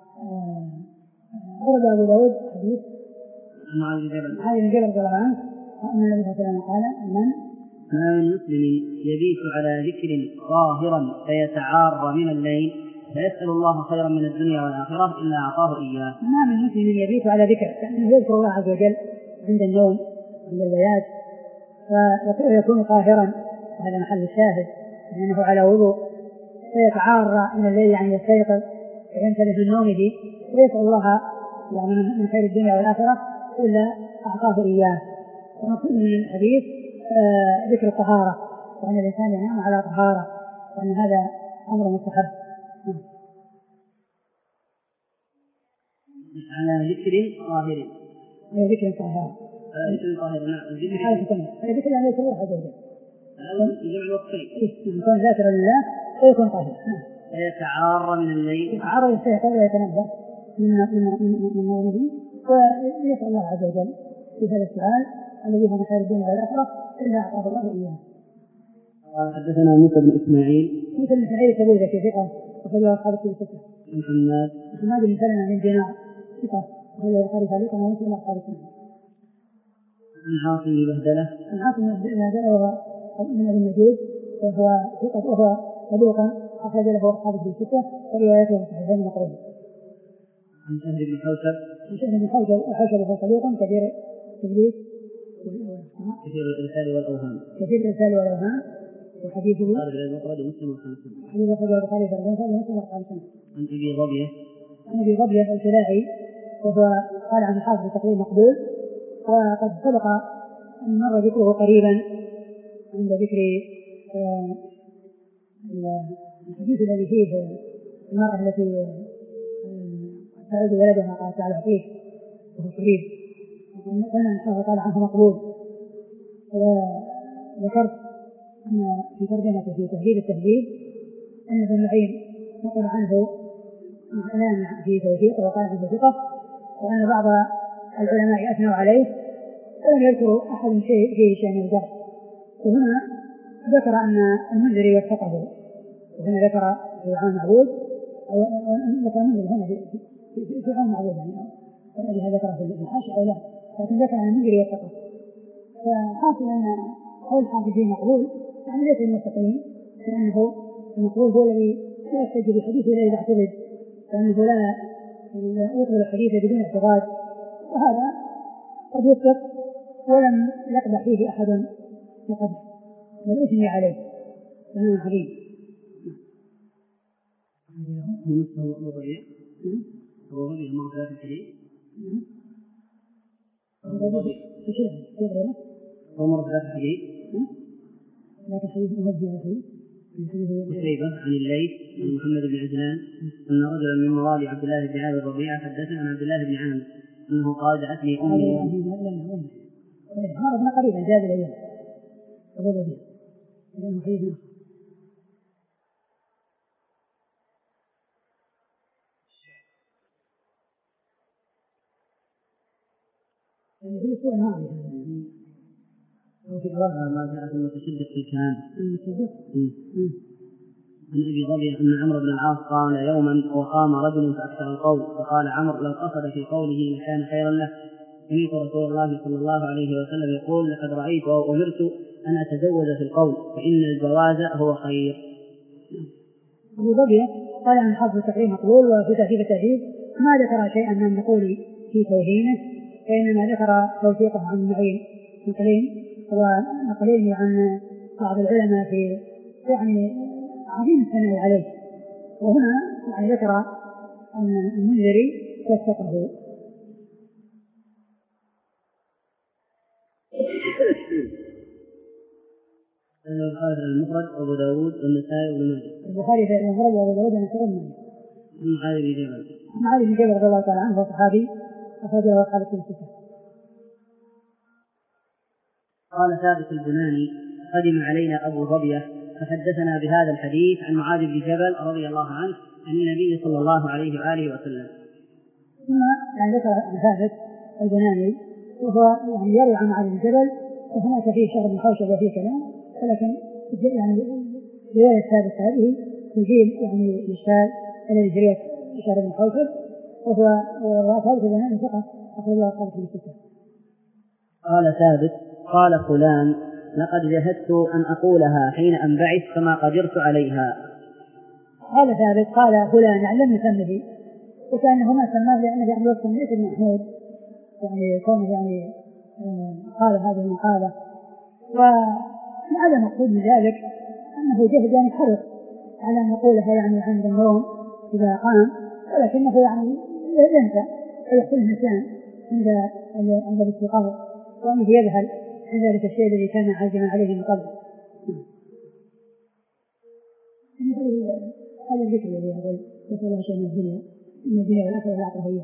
ورد أبو داود حديث معاذ بن جبل معاذ بن جبل رضي الله عنه أن النبي صلى الله عليه وسلم قال: من ما من مسلم يبيت على ذكر طاهرا فيتعار من الليل فيسأل الله خيرا من الدنيا والآخرة إلا أعطاه إياه. ما من مسلم يبيت على ذكر كأنه يذكر الله عز وجل عند النوم عند البيات فيكون طاهرا، وهذا محل الشاهد لأنه على وضوء، فيتعار من الليل يعني يستيقظ وينتبه من نومه ويسأل الله يعني من خير الدنيا والآخرة إلا أعطاه إياه. ونقول من الحديث آه ذكر الطهارة، وأن الإنسان ينام على طهارة، وأن هذا أمر مستحب. على ذكر طاهر على ذكر طاهر على ذكر طاهر نعم حالة كم على ذكر يعني يذكر الله عز وجل جمع الوقتين يكون ذاكرا لله ويكون طاهرا. فيتعار من الليل يتعار يستيقظ ويتنبه من من نومه ويسأل الله عز وجل في هذا السؤال الذي هو من خير الدنيا والآخرة إلا أعطاه الله إياه. قال حدثنا موسى بن إسماعيل موسى بن إسماعيل التبوذكي ثقة أخرجه أصحاب الكتب الستة. عن حماد حماد بن سلمة بن دينار ثقة أخرجه البخاري تعليقا ومسلم أصحاب السنة. عن عاصم بن بهدلة عن عاصم بن بهدلة وهو من أبي النجود وهو ثقة وهو صدوق أخرج له أصحاب الكتب الستة وروايته في الصحيحين مقروءة. عن شهر بن حوشب عن شهر بن حوشب وحوشب وهو صدوق كبير تدليس كثير الإرسال والأوهام كثير الإرسال والأوهام وحديثه قال بالعلم أخرج مسلم وخمسة حديث أخرجه البخاري في مسلم وخمسة عن أبي ظبية عن أبي ظبية الكلاعي وهو قال عن الحافظ التقريب مقبول وقد سبق أن مر ذكره قريبا عند ذكر الحديث الذي فيه المرأة التي تعود ولدها قال تعالى فيه وهو قريب قلنا أن الله قال عنه مقبول. وذكرت أن في ترجمته في تهذيب التهذيب أن ابن معين نقل عنه كلام في توثيقه وقال عنه ثقة وأن بعض العلماء أثنوا عليه ولم يذكروا أحد شيء في شأن الجرح. وهنا ذكر أن المنذري وثقه وهنا ذكر في عون معبود أو ذكر المنذري هنا في عون معبود يعني هذا ذكر في الحاشية أو لا لكن ذكر أن المنذري وثقه. فحاصل أن قول الحافظين مقبول يعني ليس المستقيم لأنه المقبول هو الذي لا يحتج بحديثه إلا إذا اعتقد وأنه لا يقبل الحديث بدون اعتقاد وهذا قد يثق ولم يقبح فيه أحد بقدر بل أثني عليه فهو حليم. هو أبو ظبية أبو ظبية مرة ثلاثة الحديث أبو ظبية هو مرة ثلاثة الحديث لكن حديث هو فيها حديث قتيبة عن الليث عن محمد بن عجلان أن رجلا من موالي عبد الله بن عامر الربيعة حدثنا عن عبد الله بن عامر أنه قال دعتني أمي هذا قريبا جاء بالأيام أبو ظبية لأنه حديث يعني في الأسبوع الماضي وفي هذا ما جاء في المتشدد في الكلام عن أبي ظبية أن عمرو بن العاص قال يوما وقام رجل فأكثر القول فقال عمرو لو أخذ في قوله لكان خيرا له. سمعت رسول الله صلى الله عليه وسلم يقول لقد رأيت أو أمرت أن أتزوج في القول فإن الجواز هو خير. أبو ظبية قال عن حافظ التقريب مقبول وفي تهذيب التهذيب ما ذكر شيئا من نقول في توهينه وإنما ذكر توثيقه عن معين نقلين ونقلين عن بعض العلماء في يعني عظيم الثناء عليه. وهنا يعني ذكر أن المنذري وثقه. البخاري المفرد أبو داود والنسائي وابن ماجه. البخاري في المفرد وأبو داود والنسائي وابن ماجه. عن معاذ بن جبل. عن معاذ بن جبل رضي الله تعالى عنه صحابي أخرجه أصحاب الكتب الستة. قال ثابت البناني قدم علينا أبو ظبية فحدثنا بهذا الحديث عن معاذ بن جبل رضي الله عنه عن النبي صلى الله عليه وآله وسلم. ثم يعني ذكر ثابت البناني وهو يعني يروي عن معاذ بن جبل وهناك فيه شهر بن حوشب وفيه كلام ولكن يعني رواية ثابت هذه تجيب يعني الإشكال الذي في رواية شهر بن حوشب وهو ثابت البناني ثقة أخرجه أصحاب الكتب الستة. قال ثابت قال فلان لقد جهدت أن أقولها حين أنبعث فما قدرت عليها. قال ثابت قال فلان يعني لم يسمه وكأنه ما سماه لأنه يعني وصف ليس المحمود يعني كونه يعني قال هذه المقالة وهذا مقصود من ذلك أنه جهد يعني حرص على أن يقولها يعني عند النوم إذا قام ولكنه يعني ينسى ويحصل النسيان عند عند الاستيقاظ وأنه يذهل عن ذلك الشيء الذي كان عازما عليه من قبل. هذا الذكر الذي يقول يسأل الله شيء من الدنيا من الدنيا والآخرة والعقل هي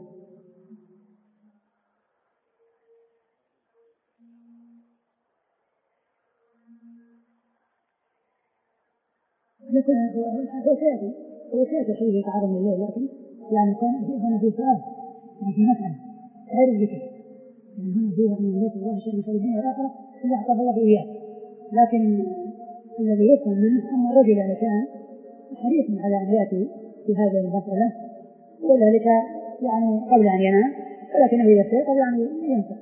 لكن هو سيأتي هو سيأتي الحديث يتعرض من الليل لكن يعني هنا في سؤال يعني في مسألة غير الذكر يعني هنا فيه يعني يسأل الله شيء من الدنيا والآخرة إذا أعطاه الله إياه. لكن الذي يفهم منه أن الرجل يعني كان حريص على أن يأتي في هذه المسألة وذلك يعني قبل أن ينام ولكنه إذا استيقظ يعني ينسى.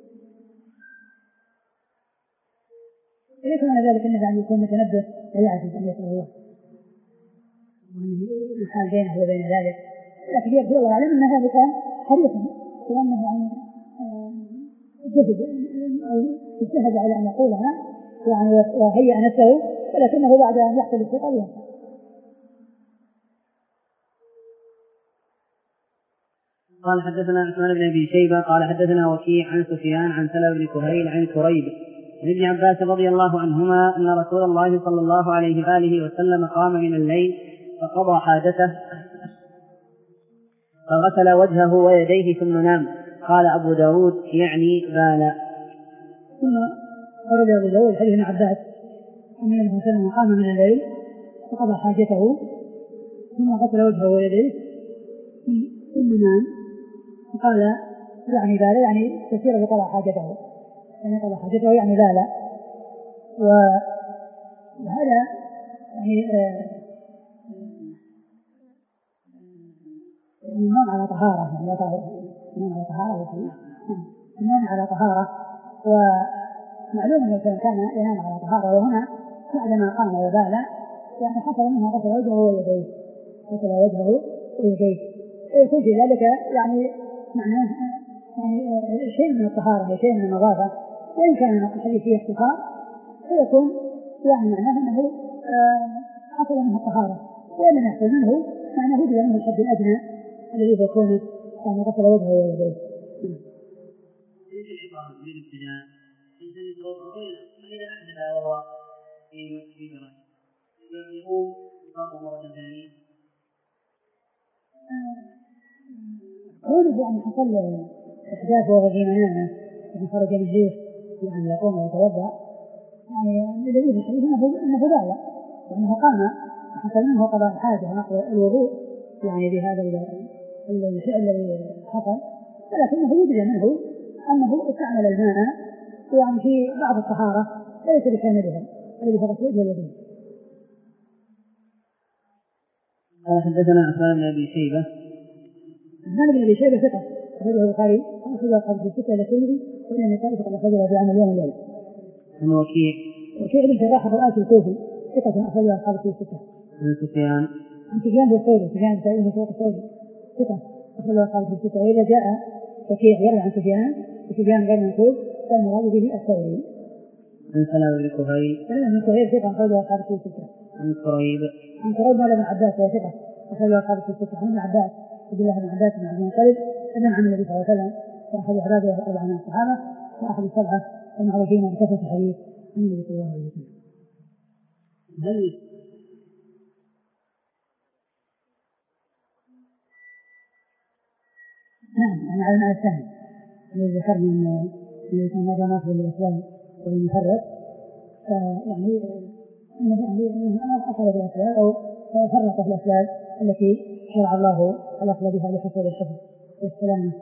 ليس معنى ذلك أنه يعني يكون متنبه ويعجز أن يسأل الله وأنه يحال بينه وبين ذلك لكن يرجو الله أعلم أن هذا كان حريصا وأنه يعني جهد أو اجتهد على أن يقولها يعني وهيأ نفسه، ولكنه بعد أن يحصل الثقة ينسى. قال حدثنا عثمان بن أبي شيبة قال حدثنا وكيع عن سفيان عن سلمة بن كهيل عن كريب عن ابن عباس رضي الله عنهما أن رسول الله صلى الله عليه وآله وسلم قام من الليل فقضى حاجته فغسل وجهه ويديه ثم نام. قال أبو داود يعني بال. ثم أرد أبو داود حديث ابن عباس أن النبي صلى الله عليه وسلم قام من الليل فقضى حاجته ثم غسل وجهه ويديه ثم نام. قال يعني بال يعني كثيرا يقضى حاجته، يعني قضى حاجته يعني بال. وهذا يعني النوم على طهارة، يعني النوم على طهارة النوم على طهارة ومعلوم أن الإنسان كان ينام على طهارة، وهنا بعدما قام وبال يعني حصل منه غسل وجهه ويديه غسل وجهه ويديه ويكون في ذلك يعني معناه يعني شيء من الطهارة وشيء من النظافة، وإن كان الحديث فيه اختصار فيكون يعني معناه أنه حصل منه الطهارة، وإن لم يحصل منه معناه وجد منه الحد الأدنى الذي يكون يعني غسل وجهه ويديه. ليس العبارة من الابتداء إنسان يتوضأ فإذا أحدث وهو في فراشه يقوم يصاب مرة ثانية. كونه يعني حصل إحداث وهو في منامه يعني خرج من الريح يعني يقوم ويتوضأ، يعني الذي في الحديث أنه بال وأنه قام وحصل منه قضاء الحاجة ونقض الوضوء يعني بهذا الفعل الذي حصل، ولكنه وجد منه أنه استعمل الماء يعني في بعض الطهارة ليس بكاملها الذي فقط وجه اليدين. حدثنا عثمان بن أبي شيبة. عثمان بن أبي شيبة ثقة أخرجه البخاري أخرجه قبل الستة إلى الترمذي وإلى النسائي فقد أخرجه في عمل يوم الليلة. عن وكيع وكيع بن جراح الرؤاسي الكوفي ثقة أخرجه أصحاب الكتب الستة. عن سفيان عن سفيان بن الثوري سفيان بن سعيد بن مسروق الثوري ثقة أخرجه أصحاب الكتب الستة. وإذا جاء وكيع يروي عن سفيان وسفيان غير منصوب فالمراد به الثوري. عن سلمة بن كهيل سلمة بن كهيل ثقة أخرجه أصحاب الكتب الستة. عن كريب عن كريب مولى بن عباس وهو ثقة أخرجه أصحاب الكتب الستة. عن ابن عباس عبد الله بن عباس بن عبد المطلب ابن عم النبي صلى الله عليه وسلم وأحد أحبابه الأربعة من الصحابة وأحد السبعة المعروفين بكثرة الحديث عن النبي صلى الله عليه وسلم. هل نعم يعني على المعنى الثاني الذي ذكرنا أن الإنسان ما دام أخذ بالأسباب والمفرط يعني يعني أخذ بالأسباب أو فرط في الأسباب التي شرع الله الأخذ بها لحصول الحفظ والسلامة.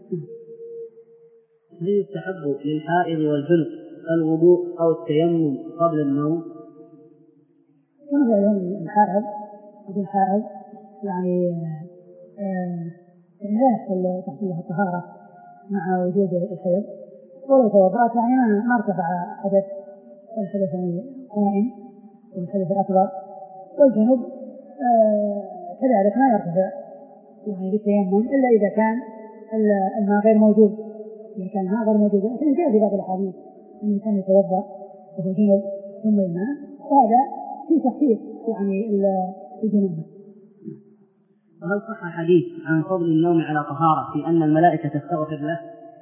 هل يستحب للحائض والجنب الوضوء أو التيمم قبل النوم؟ كما هو اليوم الحائض الحائض يعني آه لا يحصل تحصيلها الطهارة مع وجود الحيض، ولو توضأت يعني ما ارتفع حدث والحدث قائم والحدث الأكبر، والجنوب آه كذلك ما يرتفع يعني بالتيمم إلا إذا كان الماء غير موجود، إذا كان الماء غير موجود. لكن جاء في بعض الأحاديث أن الإنسان يتوضأ وهو جنوب ثم ينام، وهذا في تخفيف يعني الجنوب. وهل صح حديث عن فضل النوم على طهارة في أن الملائكة تستغفر له؟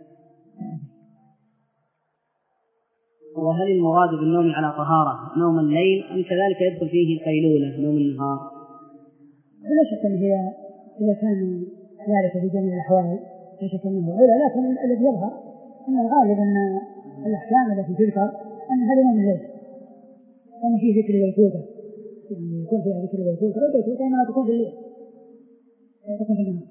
وهل المراد بالنوم على طهارة نوم الليل أم كذلك يدخل فيه القيلولة نوم النهار؟ لا شك أن هي إذا كان ذلك في جميع الأحوال لا شك أنه أولى، لكن الذي يظهر أن الغالب أن الأحكام التي تذكر أن هذا نوم الليل، أن فيه ذكر البيتوتة يعني يكون فيها ذكر البيتوتة، والبيتوتة إنما تكون في الليل لا تكون في النهار.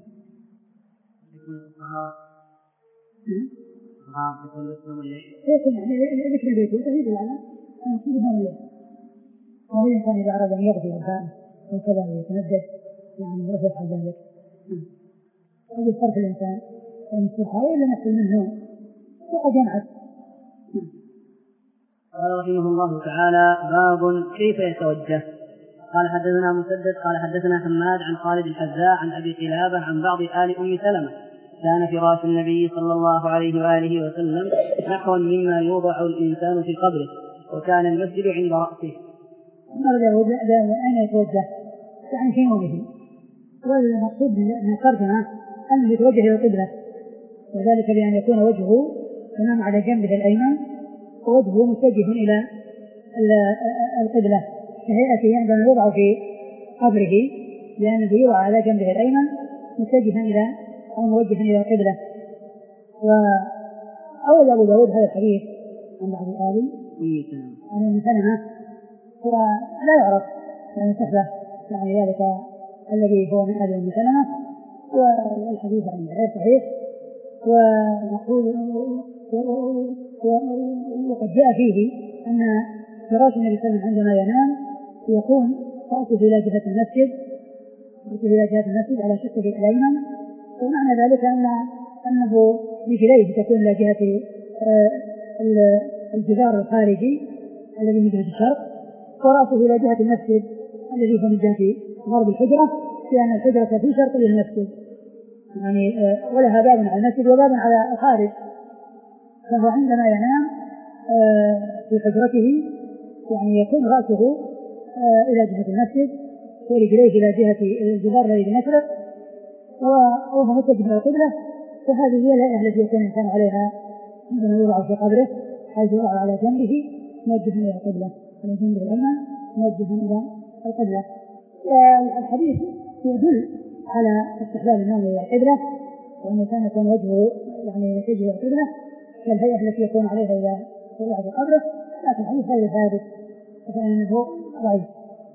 يكون يعني ذكر البيتوتة يدل على أن يكون نوم الليل، وهو الإنسان إذا أراد أن يغفي الفائم أو كذا ويتمدد يعني يفعل ذلك. قد يسترخي الإنسان أن يسترخى وإلا يحصل منه نوم وقد ينعس. قال رحمه الله تعالى: باب كيف يتوجه. قال حدثنا مسدد قال حدثنا حماد عن خالد الحذاء عن أبي قلابة عن بعض آل أم سلمة كان فراش النبي صلى الله عليه وآله وسلم نحو مما يوضع الإنسان في قبره، وكان المسجد عند رأسه. أين يتوجه؟ يعني في نومه، والمقصود من الترجمة أنه يتوجه إلى القبلة، وذلك بأن يكون وجهه ينام على جنبه الأيمن ووجهه متجه إلى القبلة كهيئته عندما يوضع في قبره، لأنه يوضع على جنبه الأيمن متجها إلى أو موجها إلى القبلة. وأول أبو داود هذا الحديث عن بعض الآلي عن أم سلمة، ولا يعرف يعني صحبه يعني ذلك الذي هو من آل أم سلمة، والحديث عن غير صحيح. ومقصود وقد جاء فيه أن فراش النبي صلى الله عليه وسلم عندما ينام يكون رأسه إلى جهة المسجد رأسه إلى جهة المسجد على شقه الأيمن، ومعنى ذلك أن أنه رجليه تكون إلى جهة الجدار الخارجي الذي من جهة الشرق، ورأسه إلى جهة المسجد الذي هو من جهة غرب الحجرة، لأن الحجرة في شرق المسجد يعني ولها باب على المسجد وباب على الخارج. فهو عندما ينام في حجرته يعني يكون رأسه إلى جهة المسجد ورجليه إلى جهة الجدار الذي بمشرق وهو متجه إلى القبلة. وهذه هي الهيئة التي يكون الإنسان عليها عندما يوضع في قبره، حيث يوضع على جنبه موجها إلى القبلة، على جنبه الأيمن موجها إلى القبلة. والحديث يدل على استحباب النوم إلى القبلة، وأن الإنسان يكون وجهه يعني يتجه إلى القبلة كالهيئة التي يكون عليها إذا وضع في قبره، لكن الحديث غير ثابت فإنه ضعيف.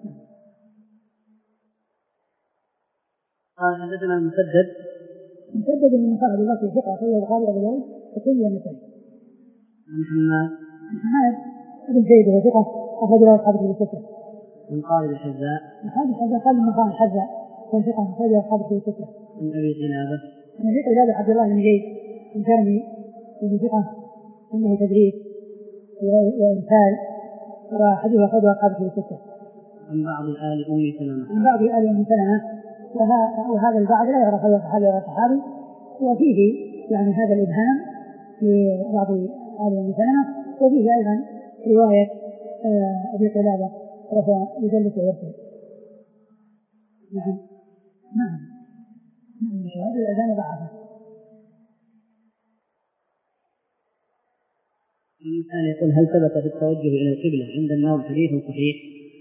قال حدثنا مسدد مسدد من مصعب البصري ثقة أخرجه البخاري وأبو داود وكل النسائي. عن حماد عن حماد بن زيد وهو ثقة أخرج له أصحاب الكتب الستة. عن خالد الحذاء خالد الحذاء خالد بن خالد الحذاء وهو ثقة أخرج له أصحاب الكتب الستة. عن أبي قلابة عن أبي قلابة عبد الله بن زيد الجرمي وهو ثقة عنده تدريس وإرسال، وحديث أخرجه أصحاب الكتب الستة. عن بعض آل أم سلمة عن بعض آل أم سلمة، وهذا البعض لا يعرف هو صحابي ولا صحابي، وفيه يعني هذا الإبهام في بعض آل أم سلمة، وفيه أيضا رواية أبي قلابة وهو يدلس ويرسل. نعم نعم نعم شهادة الأذان ضعفه. الإنسان يقول هل ثبت في التوجه إلى القبلة عند النوم حديث صحيح؟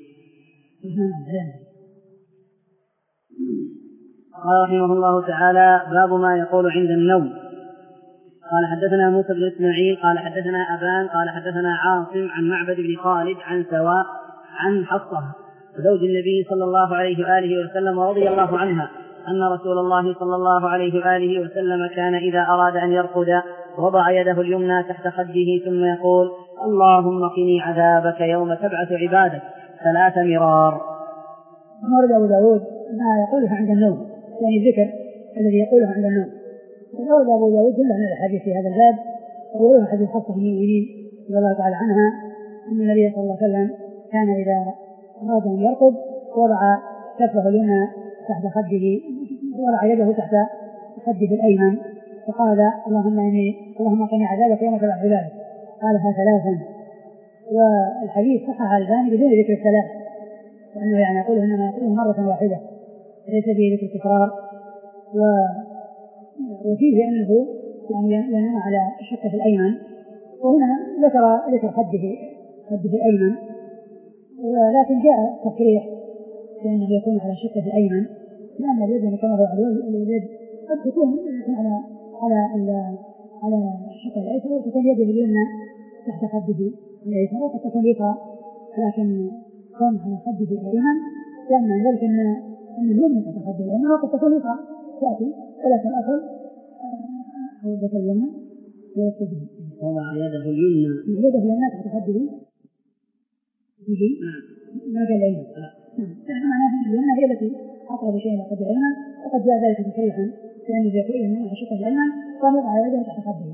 قال رحمه الله تعالى: باب ما يقول عند النوم. قال حدثنا موسى بن إسماعيل قال حدثنا أبان قال حدثنا عاصم عن معبد بن خالد عن سواء عن حفصة زوج النبي صلى الله عليه وآله وسلم رضي الله عنها أن رسول الله صلى الله عليه وآله وسلم كان إذا أراد أن يرقد وضع يده اليمنى تحت خده ثم يقول: اللهم قني عذابك يوم تبعث عبادك ثلاث مرار. ورد أبو داود ما يقوله عند النوم، يعني الذكر الذي يقوله عند النوم. ورد أبو داود كل من الحديث في هذا الباب، وهو حديث حفصة بن المؤمنين رضي الله تعالى عنها أن النبي صلى الله عليه وسلم كان إذا أراد أن يرقد وضع كفه اليمنى تحت خده، وضع يده تحت خده الأيمن، وقال: اللهم إني اللهم قني عذابك يوم تبعث عبادك. قالها ثلاثا. والحديث صحح الباني بدون ذكر الثلاث، وأنه يعني يقوله إنما يقوله مرة واحدة ليس فيه ذكر التكرار. و... وفيه أنه يعني ينام على شقه الأيمن، وهنا ذكر ذكر خده خده الأيمن، ولكن جاء تصريح بأنه يكون على شقه الأيمن، لأن اليد كما هو على اليد قد تكون على على على الشقه الأيسر، وتكون يده اليمنى تحت خده الأيسر، وقد تكون يسرى، لكن كون على خده الأيمن لأن ذلك أن أن اليمنى تحت خده الأيمن، وقد تكون يسرى تأتي، ولكن الأصل هو ذكر اليمنى ويخده. وضع يده اليمنى يده اليمنى تحت خده به ما قال الأيمن. نعم، معناه أن اليمنى هي التي أقرب شيء إلى خد الأيمن، وقد جاء ذلك تصريحا لأنه يقول إنه على شقه الأيمن ويضع يده تحت خده.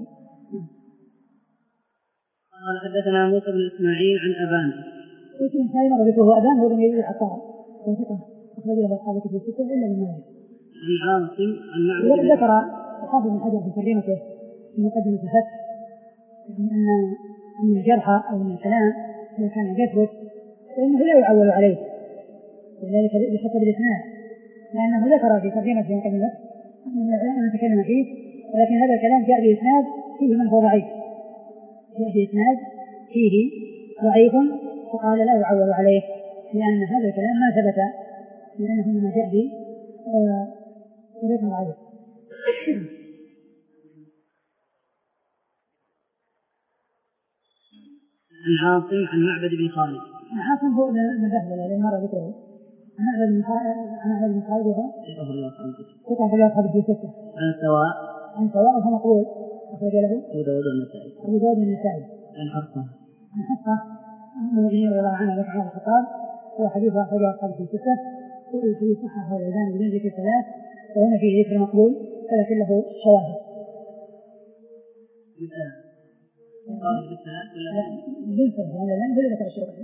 قال حدثنا موسى بن إسماعيل عن أبان واسم سائر ذكره أبان هو بن يزيد العطار وثقة أخرج له أصحاب الكتب الستة إلا ابن ماجه. عن عاصم عن معبد ذكر الحافظ بن حجر في ترجمته في مقدمة الفتح يعني أن أن الجرح أو من الكلام إذا كان يثبت فإنه لا يعول عليه، وذلك بحسب الإسناد، لأنه ذكر في ترجمة في مقدمة أن العلماء تكلم فيه، ولكن هذا الكلام جاء بإسناد فيه من هو ضعيف، جاء بإسناد فيه ضعيف، وقال لا يعول عليه لأن هذا الكلام ما ثبت، لأنه إنما جاء بطريق ضعيف. عن عاصم عن معبد بن خالد. عاصم هو من بهدل لأن مرة ذكره. معبد بن خالد هو ثقة في الأصحاب في ستة. عن سواء عن سواء وهو مقبول أخرج له أبو داود والنسائي. أبو داود والنسائي. عن حفصة عن حفصة أم المؤمنين رضي الله عنها بنت عمر الخطاب، هو حديث أخرجه أصحاب في ستة، وفي صحة الألباني بدون ذكر الثلاث، وهنا في ذكر مقبول ولكن له شواهد. قال بالثلاث ولا لا بالثلاث هذا لأنه هو ذكر الشروط.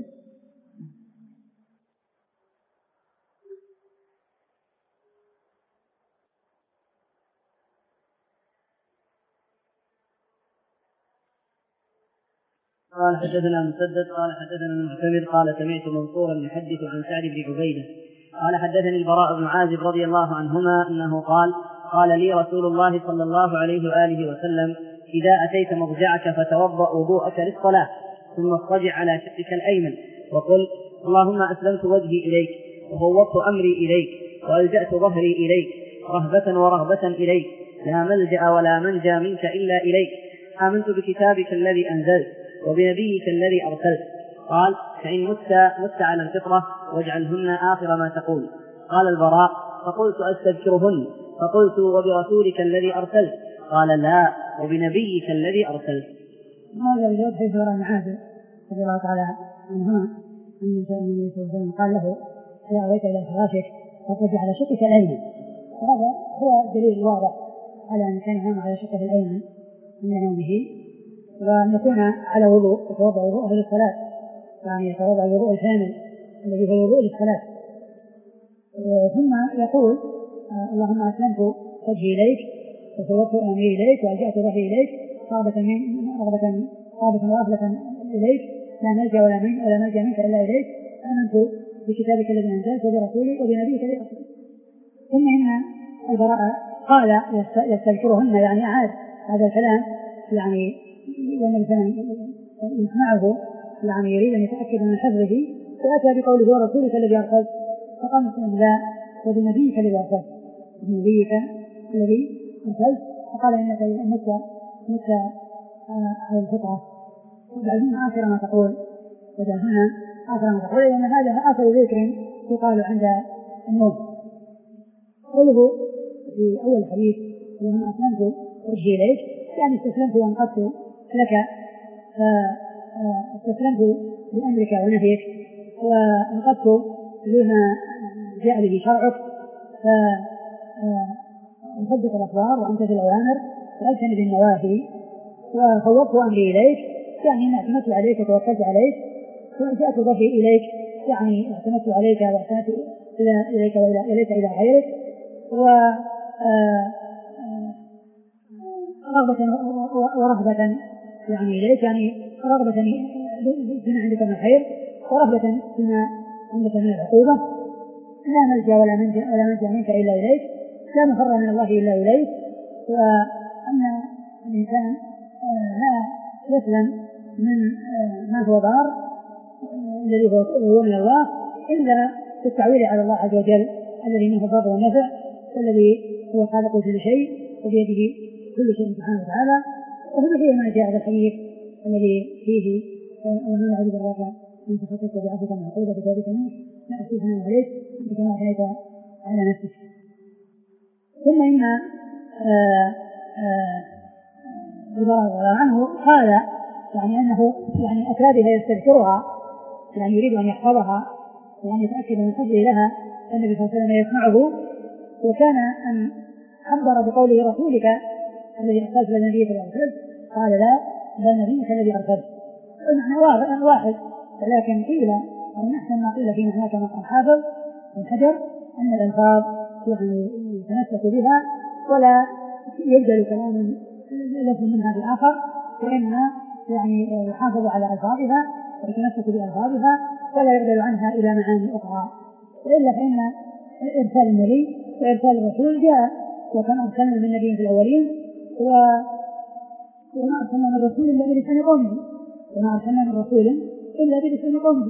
قال حدثنا مسدد قال حدثنا المعتمر قال سمعت منصورا يحدث عن سعد بن عبيده قال حدثني البراء بن عازب رضي الله عنهما انه قال قال لي رسول الله صلى الله عليه واله وسلم اذا اتيت مضجعك فتوضا وضوءك للصلاه ثم اضطجع على شقك الايمن وقل اللهم اسلمت وجهي اليك وفوضت امري اليك والجات ظهري اليك رهبه ورهبه اليك لا ملجا ولا منجا منك الا اليك امنت بكتابك الذي انزلت وبنبيك الذي أرسلت. قال فإن مت مت على الفطرة واجعلهن آخر ما تقول. قال البراء فقلت أستذكرهن فقلت وبرسولك الذي أرسلت. قال لا وبنبيك الذي أرسلت. هذا الجواب حيث رأى معاذ رضي الله تعالى عنهما أن النبي صلى الله عليه وسلم قال له إذا أويت إلى فراشك فاضطجع على شقك الأيمن، وهذا هو الدليل الواضح على أن كان ينام على شقه الأيمن من نومه، وأن يكون على وضوء يتوضأ وضوءه للصلاة، يعني يتوضأ الوضوء الكامل الذي هو الوضوء للصلاة، ثم يقول اللهم أسلمت وجهي إليك وفوضت أمري إليك وألجأت ظهري إليك رغبة رغبة رغبة ورهبة إليك لا ملجأ ولا من ولا ملجأ منك إلا إليك آمنت بكتابك الذي أنزلت وبرسولك وبنبيك الذي أرسلت. ثم إن البراء قال يستذكرهن يعني أعاد هذا الكلام، يعني والنبي صلى الله عليه وسلم يسمعه يعني يريد أن يتأكد من حفظه، وأتى بقوله ورسولك الذي أرسلت، فقال مثلا لا وبنبيك الذي أرسلت وبنبيك الذي أرسلت، فقال إنك مت مت على الفطرة واجعلهن آخر ما تقول واجعلهن آخر ما تقول، لأن هذا آخر ذكر يقال عند النوم. قوله في أول حديث اللهم أسلمت وجهي إليك يعني استسلمت وانقدت لك، استسلمت لأمرك ونهيك وانقدت لما جاء به شرعك، فأصدق الأخبار وأمتثل الأوامر وأجتنب النواهي وفوضت أمري إليك يعني أن اعتمدت عليك وتوكلت عليك وألجأت ظهري إليك يعني اعتمدت عليك واعتمدت إليك وليس إلى غيرك، و رغبة ورهبة يعني إليك يعني رغبة فيما عندك من الخير ورهبة فيما عندك من العقوبة، لا ملجأ ولا منجأ ولا منجأ منك إلا إليك، لا مفر من الله إلا إليك، وأن الإنسان لا يسلم من ما هو ضار الذي هو من الله إلا بالتعويل على الله عز وجل الذي منه الضر والنفع والذي هو خالق كل شيء وبيده كل شيء سبحانه وتعالى. وهنا فيه ما جاء هذا الحديث الذي فيه اللهم نعوذ بالراك من سخطك وبعفوك من عقوبتك وبك منك لا أحصي ثناء عليك أنت كما أثنيت على نفسك. ثم إن البراء رضي الله عنه قال يعني أنه يعني أتى بها يستذكرها يعني يريد أن يحفظها وأن يتأكد من حفظه لها، النبي صلى الله عليه وسلم يسمعه، وكان أن عبر بقوله رسولك الذي أرسلت لنبيك الذي أرسلت قال لا بل نبيك الذي أرسلت، المعنى واحد، ولكن قيل أو نحسن ما قيل في معناه كما قال حافظ بن حجر أن الألفاظ يعني يتمسك بها ولا يبدل كلام لفظ منها بآخر، وإما يعني يحافظ على ألفاظها ويتمسك بألفاظها ولا يبدل عنها إلى معاني أخرى. وإلا فإن إرسال النبي وإرسال الرسول جاء، وكان أرسلنا من نبي في الأولين وما أرسلنا من رسول إلا بلسان قومه وما أرسلنا من رسول إلا بلسان قومه.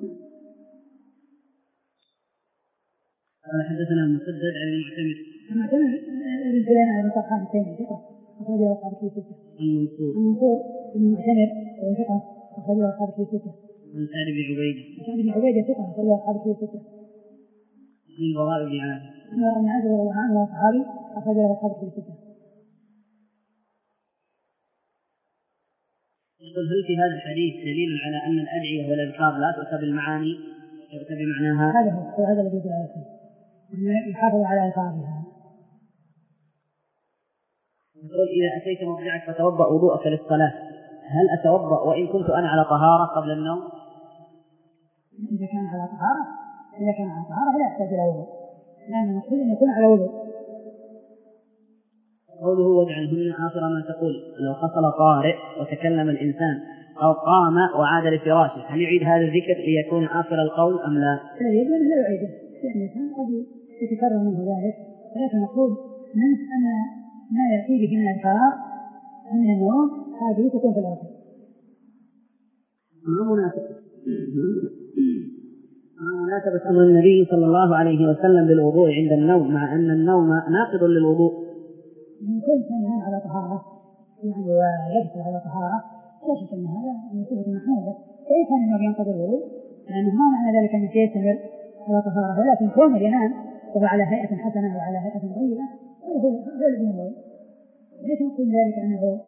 قال حدثنا مسدد عن المعتمر المعتمر ابن سليمان بن طرخان التيمي ثقة أخرجه أصحاب الكتب الستة. المنصور بن المعتمر وهو ثقة أخرجه أصحاب الكتب الستة. عن سعد بن عبيدة سعد بن عبيدة ثقة أخرجه أصحاب الكتب الستة. عن البراء بن عازب البراء بن عازب رضي الله عنه صحابي أخرجه أصحاب الكتب الستة. يقول هل في هذا الحديث دليل على أن الأدعية والأذكار لا تؤتى بالمعاني تؤتى بمعناها؟ هذا هو هذا الذي يدل عليه يحافظ على ألفاظها. يقول إذا أتيت مرجعك فتوضأ وضوءك للصلاة هل أتوضأ وإن كنت أنا على طهارة قبل النوم؟ إذا كان على طهارة إذا كان على طهارة فلا يحتاج إلى وضوء، لأن المقصود أن يكون على وضوء. قوله واجعلهن آخر ما تقول لو حصل طارئ وتكلم الإنسان أو قام وعاد لفراشه هل يعيد هذا الذكر ليكون آخر القول أم لا؟ لا يجب أن لا يعيده، لأن الإنسان قد يتكرر منه ذلك، ولكن المقصود منه أن ما يأتي به من الفراغ من النوم هذه تكون في الأرض. ما مناسبة ما مناسبة أمر النبي صلى الله عليه وسلم بالوضوء عند النوم مع أن النوم ناقض للوضوء؟ من كل شيء على طهارة يعني ويبسل على طهارة لا شك أن هذا صفة محمودة، وإن كان النوم ينقض الوضوء لأنه ما معنى ذلك أن يستمر على طهارة، ولكن كونه ينام وهو على هيئة حسنة وعلى هيئة طيبة هو الذي ينبغي، ليس نقول ذلك أنه